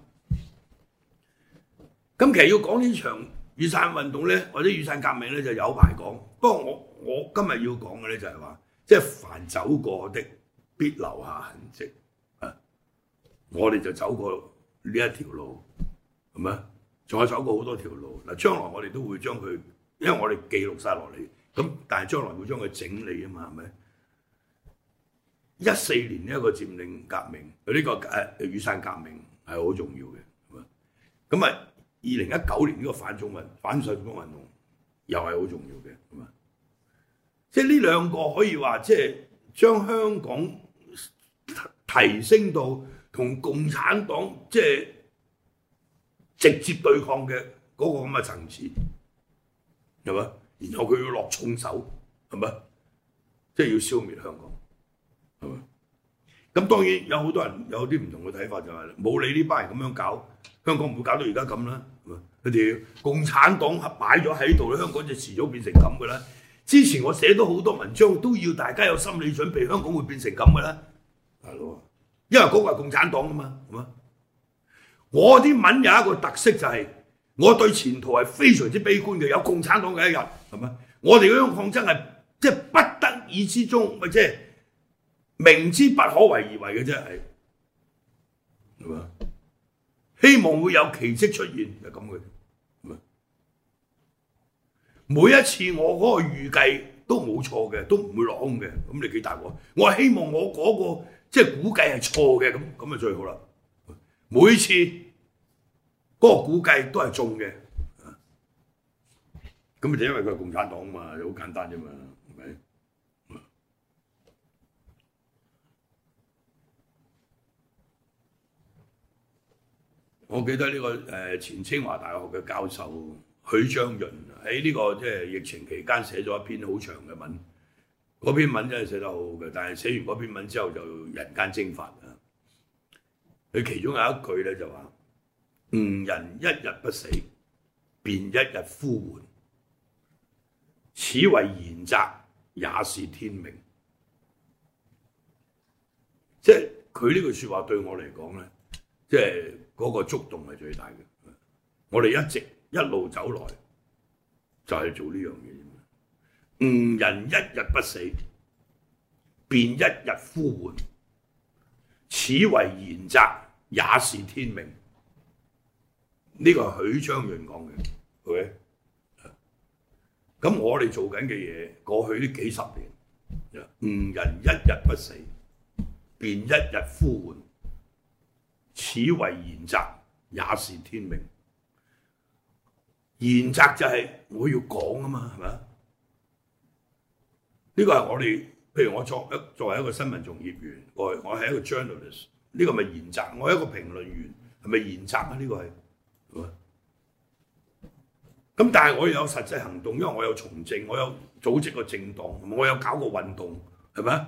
咁其實要講呢場雨傘運動咧，或者雨傘革命咧，就有排講。不過我我今日要講嘅咧就係話，即係凡走過的必留下痕跡啊！我哋就走過呢一條路，係咪？仲有走過好多條路嗱，將來我哋都會將佢，因為我哋記錄晒落嚟，咁但係將來會將佢整理啊嘛，係咪？一四年呢一個佔領革命，呢、這個誒雨傘革命係好重要嘅，係咪？咁啊〜二零一九年呢個反中運反上中運動又係好重要嘅，係嘛？即係呢兩個可以話，即係將香港提升到同共產黨即係直接對抗嘅嗰個咁嘅層次，係嘛？然後佢要落重手，係咪？即係要消滅香港，係咪？咁當然有好多人有啲唔同嘅睇法，就係冇理呢班人咁樣搞。香港唔會搞到而家咁啦，佢哋共產黨擺咗喺度，香港就遲早變成咁噶啦。之前我寫咗好多文章，都要大家有心理準備，香港會變成咁噶啦，大佬，因為嗰個係共產黨啊嘛，係嘛？我啲文有一個特色就係、是，我對前途係非常之悲觀嘅，有共產黨嘅一日，係嘛？我哋嗰種抗爭係即係不得已之中，咪即係明知不可為而為嘅啫，係係嘛？希望會有奇蹟出現，就咁嘅。每一次我嗰個預計都冇錯嘅，都唔會落空嘅。咁你幾大鑊？我係希望我嗰、那個即係估計係錯嘅，咁咁就最好啦。每次嗰個估計都係中嘅，咁就因為佢係共產黨嘛，好簡單啫嘛，係咪？我記得呢、這個誒、呃、前清華大學嘅教授許章潤喺呢個即係疫情期間寫咗一篇好長嘅文，嗰篇文真係寫得好好嘅，但係寫完嗰篇文之後就人間蒸發啦。佢其中有一句咧就話：吾人一日不死，便一日呼喚，此為賢擇，也是天命。即係佢呢句説話對我嚟講咧，即係嗰個觸動係最大嘅。我哋一直一路走來就係做呢樣嘢。吾人一日不死，便一日呼喚， 此為賢責，也是天命。呢個係許昌潤講嘅，OK？咁我哋做緊嘅嘢，過去呢幾十年，吾人一日不死，便一日呼喚，此為賢責，也是天命。賢責就係我要講啊嘛，係咪？呢個係我哋，譬如我作一作為一個新聞從業員，我我係一個 journalist， 呢個咪賢責，我係一個評論員，係咪賢責啊？呢個係係咪？咁但係我有實際行動，因為我有從政，我有組織個政黨，我有搞過運動，係咪？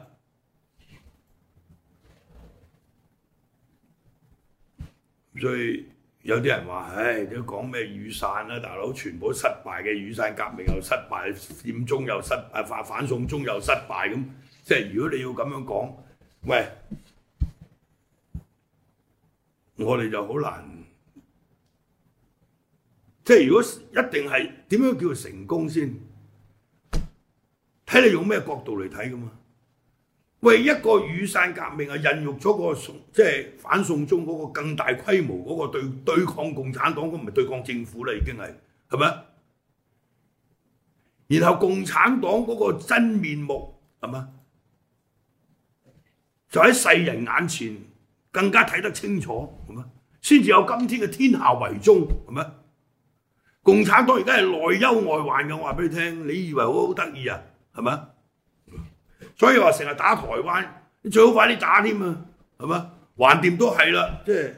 所以有啲人話：唉，你講咩雨傘啦，大佬全部都失敗嘅，雨傘革命又失敗，佔中又失敗，反反送中又失敗咁。即係如果你要咁樣講，喂，我哋就好難。即係如果一定係點樣叫做成功先？睇你用咩角度嚟睇噶嘛？喂，一個雨傘革命啊，孕育咗個即係反送中嗰個更大規模嗰個對對抗共產黨，咁唔係對抗政府啦，已經係係咪？然後共產黨嗰個真面目係嘛？就喺世人眼前更加睇得清楚，係嘛？先至有今天嘅天下為中，係咪？共產黨而家係內憂外患嘅，我話俾你聽，你以為好好得意啊？係咪？所以話成日打台灣，你最好快啲打添啊，係咪？橫掂都係啦，即係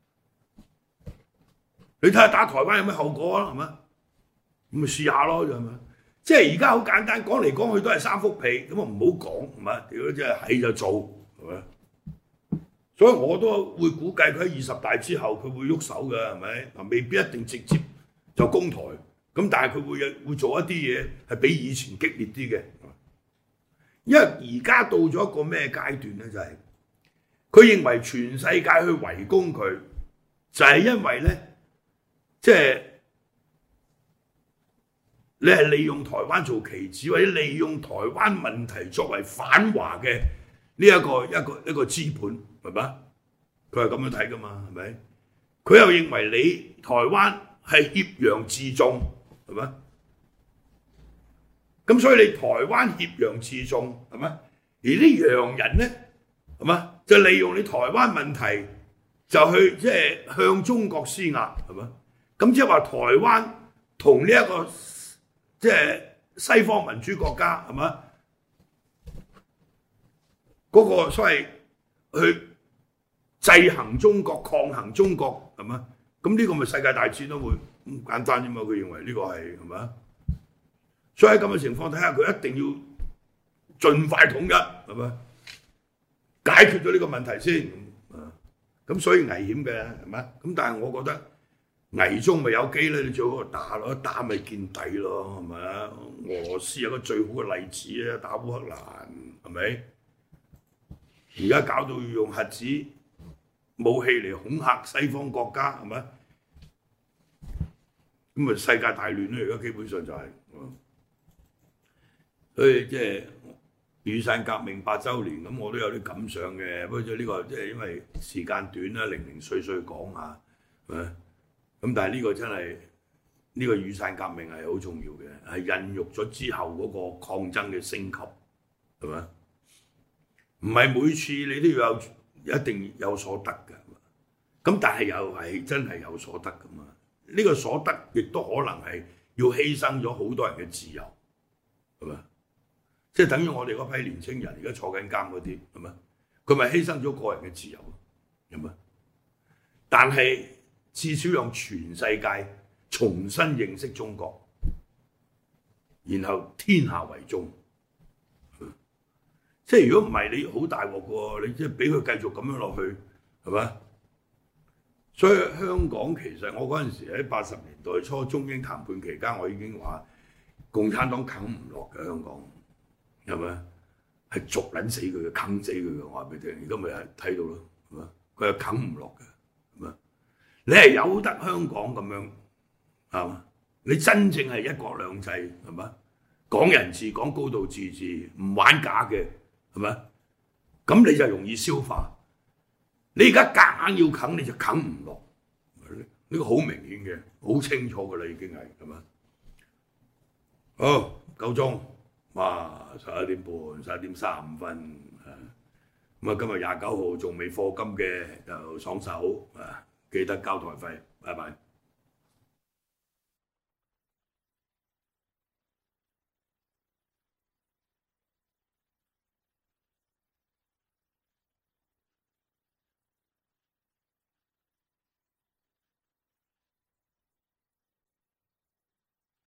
你睇下打台灣有咩後果啊？係咪？咁咪試下咯，係咪？即係而家好簡單，講嚟講去都係三幅被，咁啊唔好講，係咪？屌即係係就做，係咪？所以我都會估計佢喺二十大之後佢會喐手嘅，係咪？嗱，未必一定直接就攻台，咁但係佢會會做一啲嘢係比以前激烈啲嘅，因為而家到咗一個咩階段咧？就係、是、佢認為全世界去圍攻佢，就係、是、因為咧，即、就、係、是、你係利用台灣做棋子，或者利用台灣問題作為反華嘅呢一個一個一個資本，係咪？佢係咁樣睇噶嘛，係咪？佢又認為你台灣係挾洋自重，係咪？咁所以你台灣挾洋自重，係咪？而啲洋人咧，係咪？就利用你台灣問題，就去即係向中國施壓，係咪？咁即係話台灣同呢一個即係西方民主國家，係咪？嗰、那個所謂去制衡中國、抗衡中國，係咪？咁呢個咪世界大戰咯，會咁簡單啫嘛。佢認為呢個係係咪？所以喺咁嘅情況底下，佢一定要盡快統一，係咪？解決咗呢個問題先。咁所以危險嘅係咪？咁但係我覺得危中咪有機咧，你最好打咯，打咪見底咯，係咪啊？俄羅斯有個最好嘅例子啊，打烏克蘭係咪？而家搞到要用核子武器嚟恐嚇西方國家，係咪？咁咪世界大亂咧！而家基本上就係、是，所以即係雨傘革命八週年，咁我都有啲感想嘅。不過呢個即係因為時間短啦，零零碎碎講下，係咪？咁但係呢個真係呢、這個雨傘革命係好重要嘅，係孕育咗之後嗰個抗爭嘅升級，係咪？唔係每次你都要有一定有所得嘅，咁但係又係真係有所得噶嘛？呢、這個所得亦都可能係要犧牲咗好多人嘅自由，係咪？即係等於我哋嗰批年青人而家坐緊監嗰啲，係咪？佢咪犧牲咗個人嘅自由，係咪？但係至少讓全世界重新認識中國，然後天下為中。即係如果唔係你好大鑊喎，你即係俾佢繼續咁樣落去，係咪？所以香港其實我嗰陣時喺八十年代初中英談判期間，我已經話共產黨啃唔落嘅香港，係咪？係逐撚死佢嘅，啃死佢嘅，我話俾你聽，而家咪係睇到咯，係咪？佢係啃唔落嘅，係咪？你係有得香港咁樣，係嘛？你真正係一國兩制，係咪？港人治港、高度自治，唔玩假嘅。係咪？咁你就容易消化。 你而家夾硬要啃你就啃唔落，呢個好明顯嘅，好清楚㗎啦，已經係係嘛？好夠鐘，哇！十一點半，十一點三十五分啊！咁啊，今日廿九號仲未課金嘅就爽手啊！記得交台費，拜拜。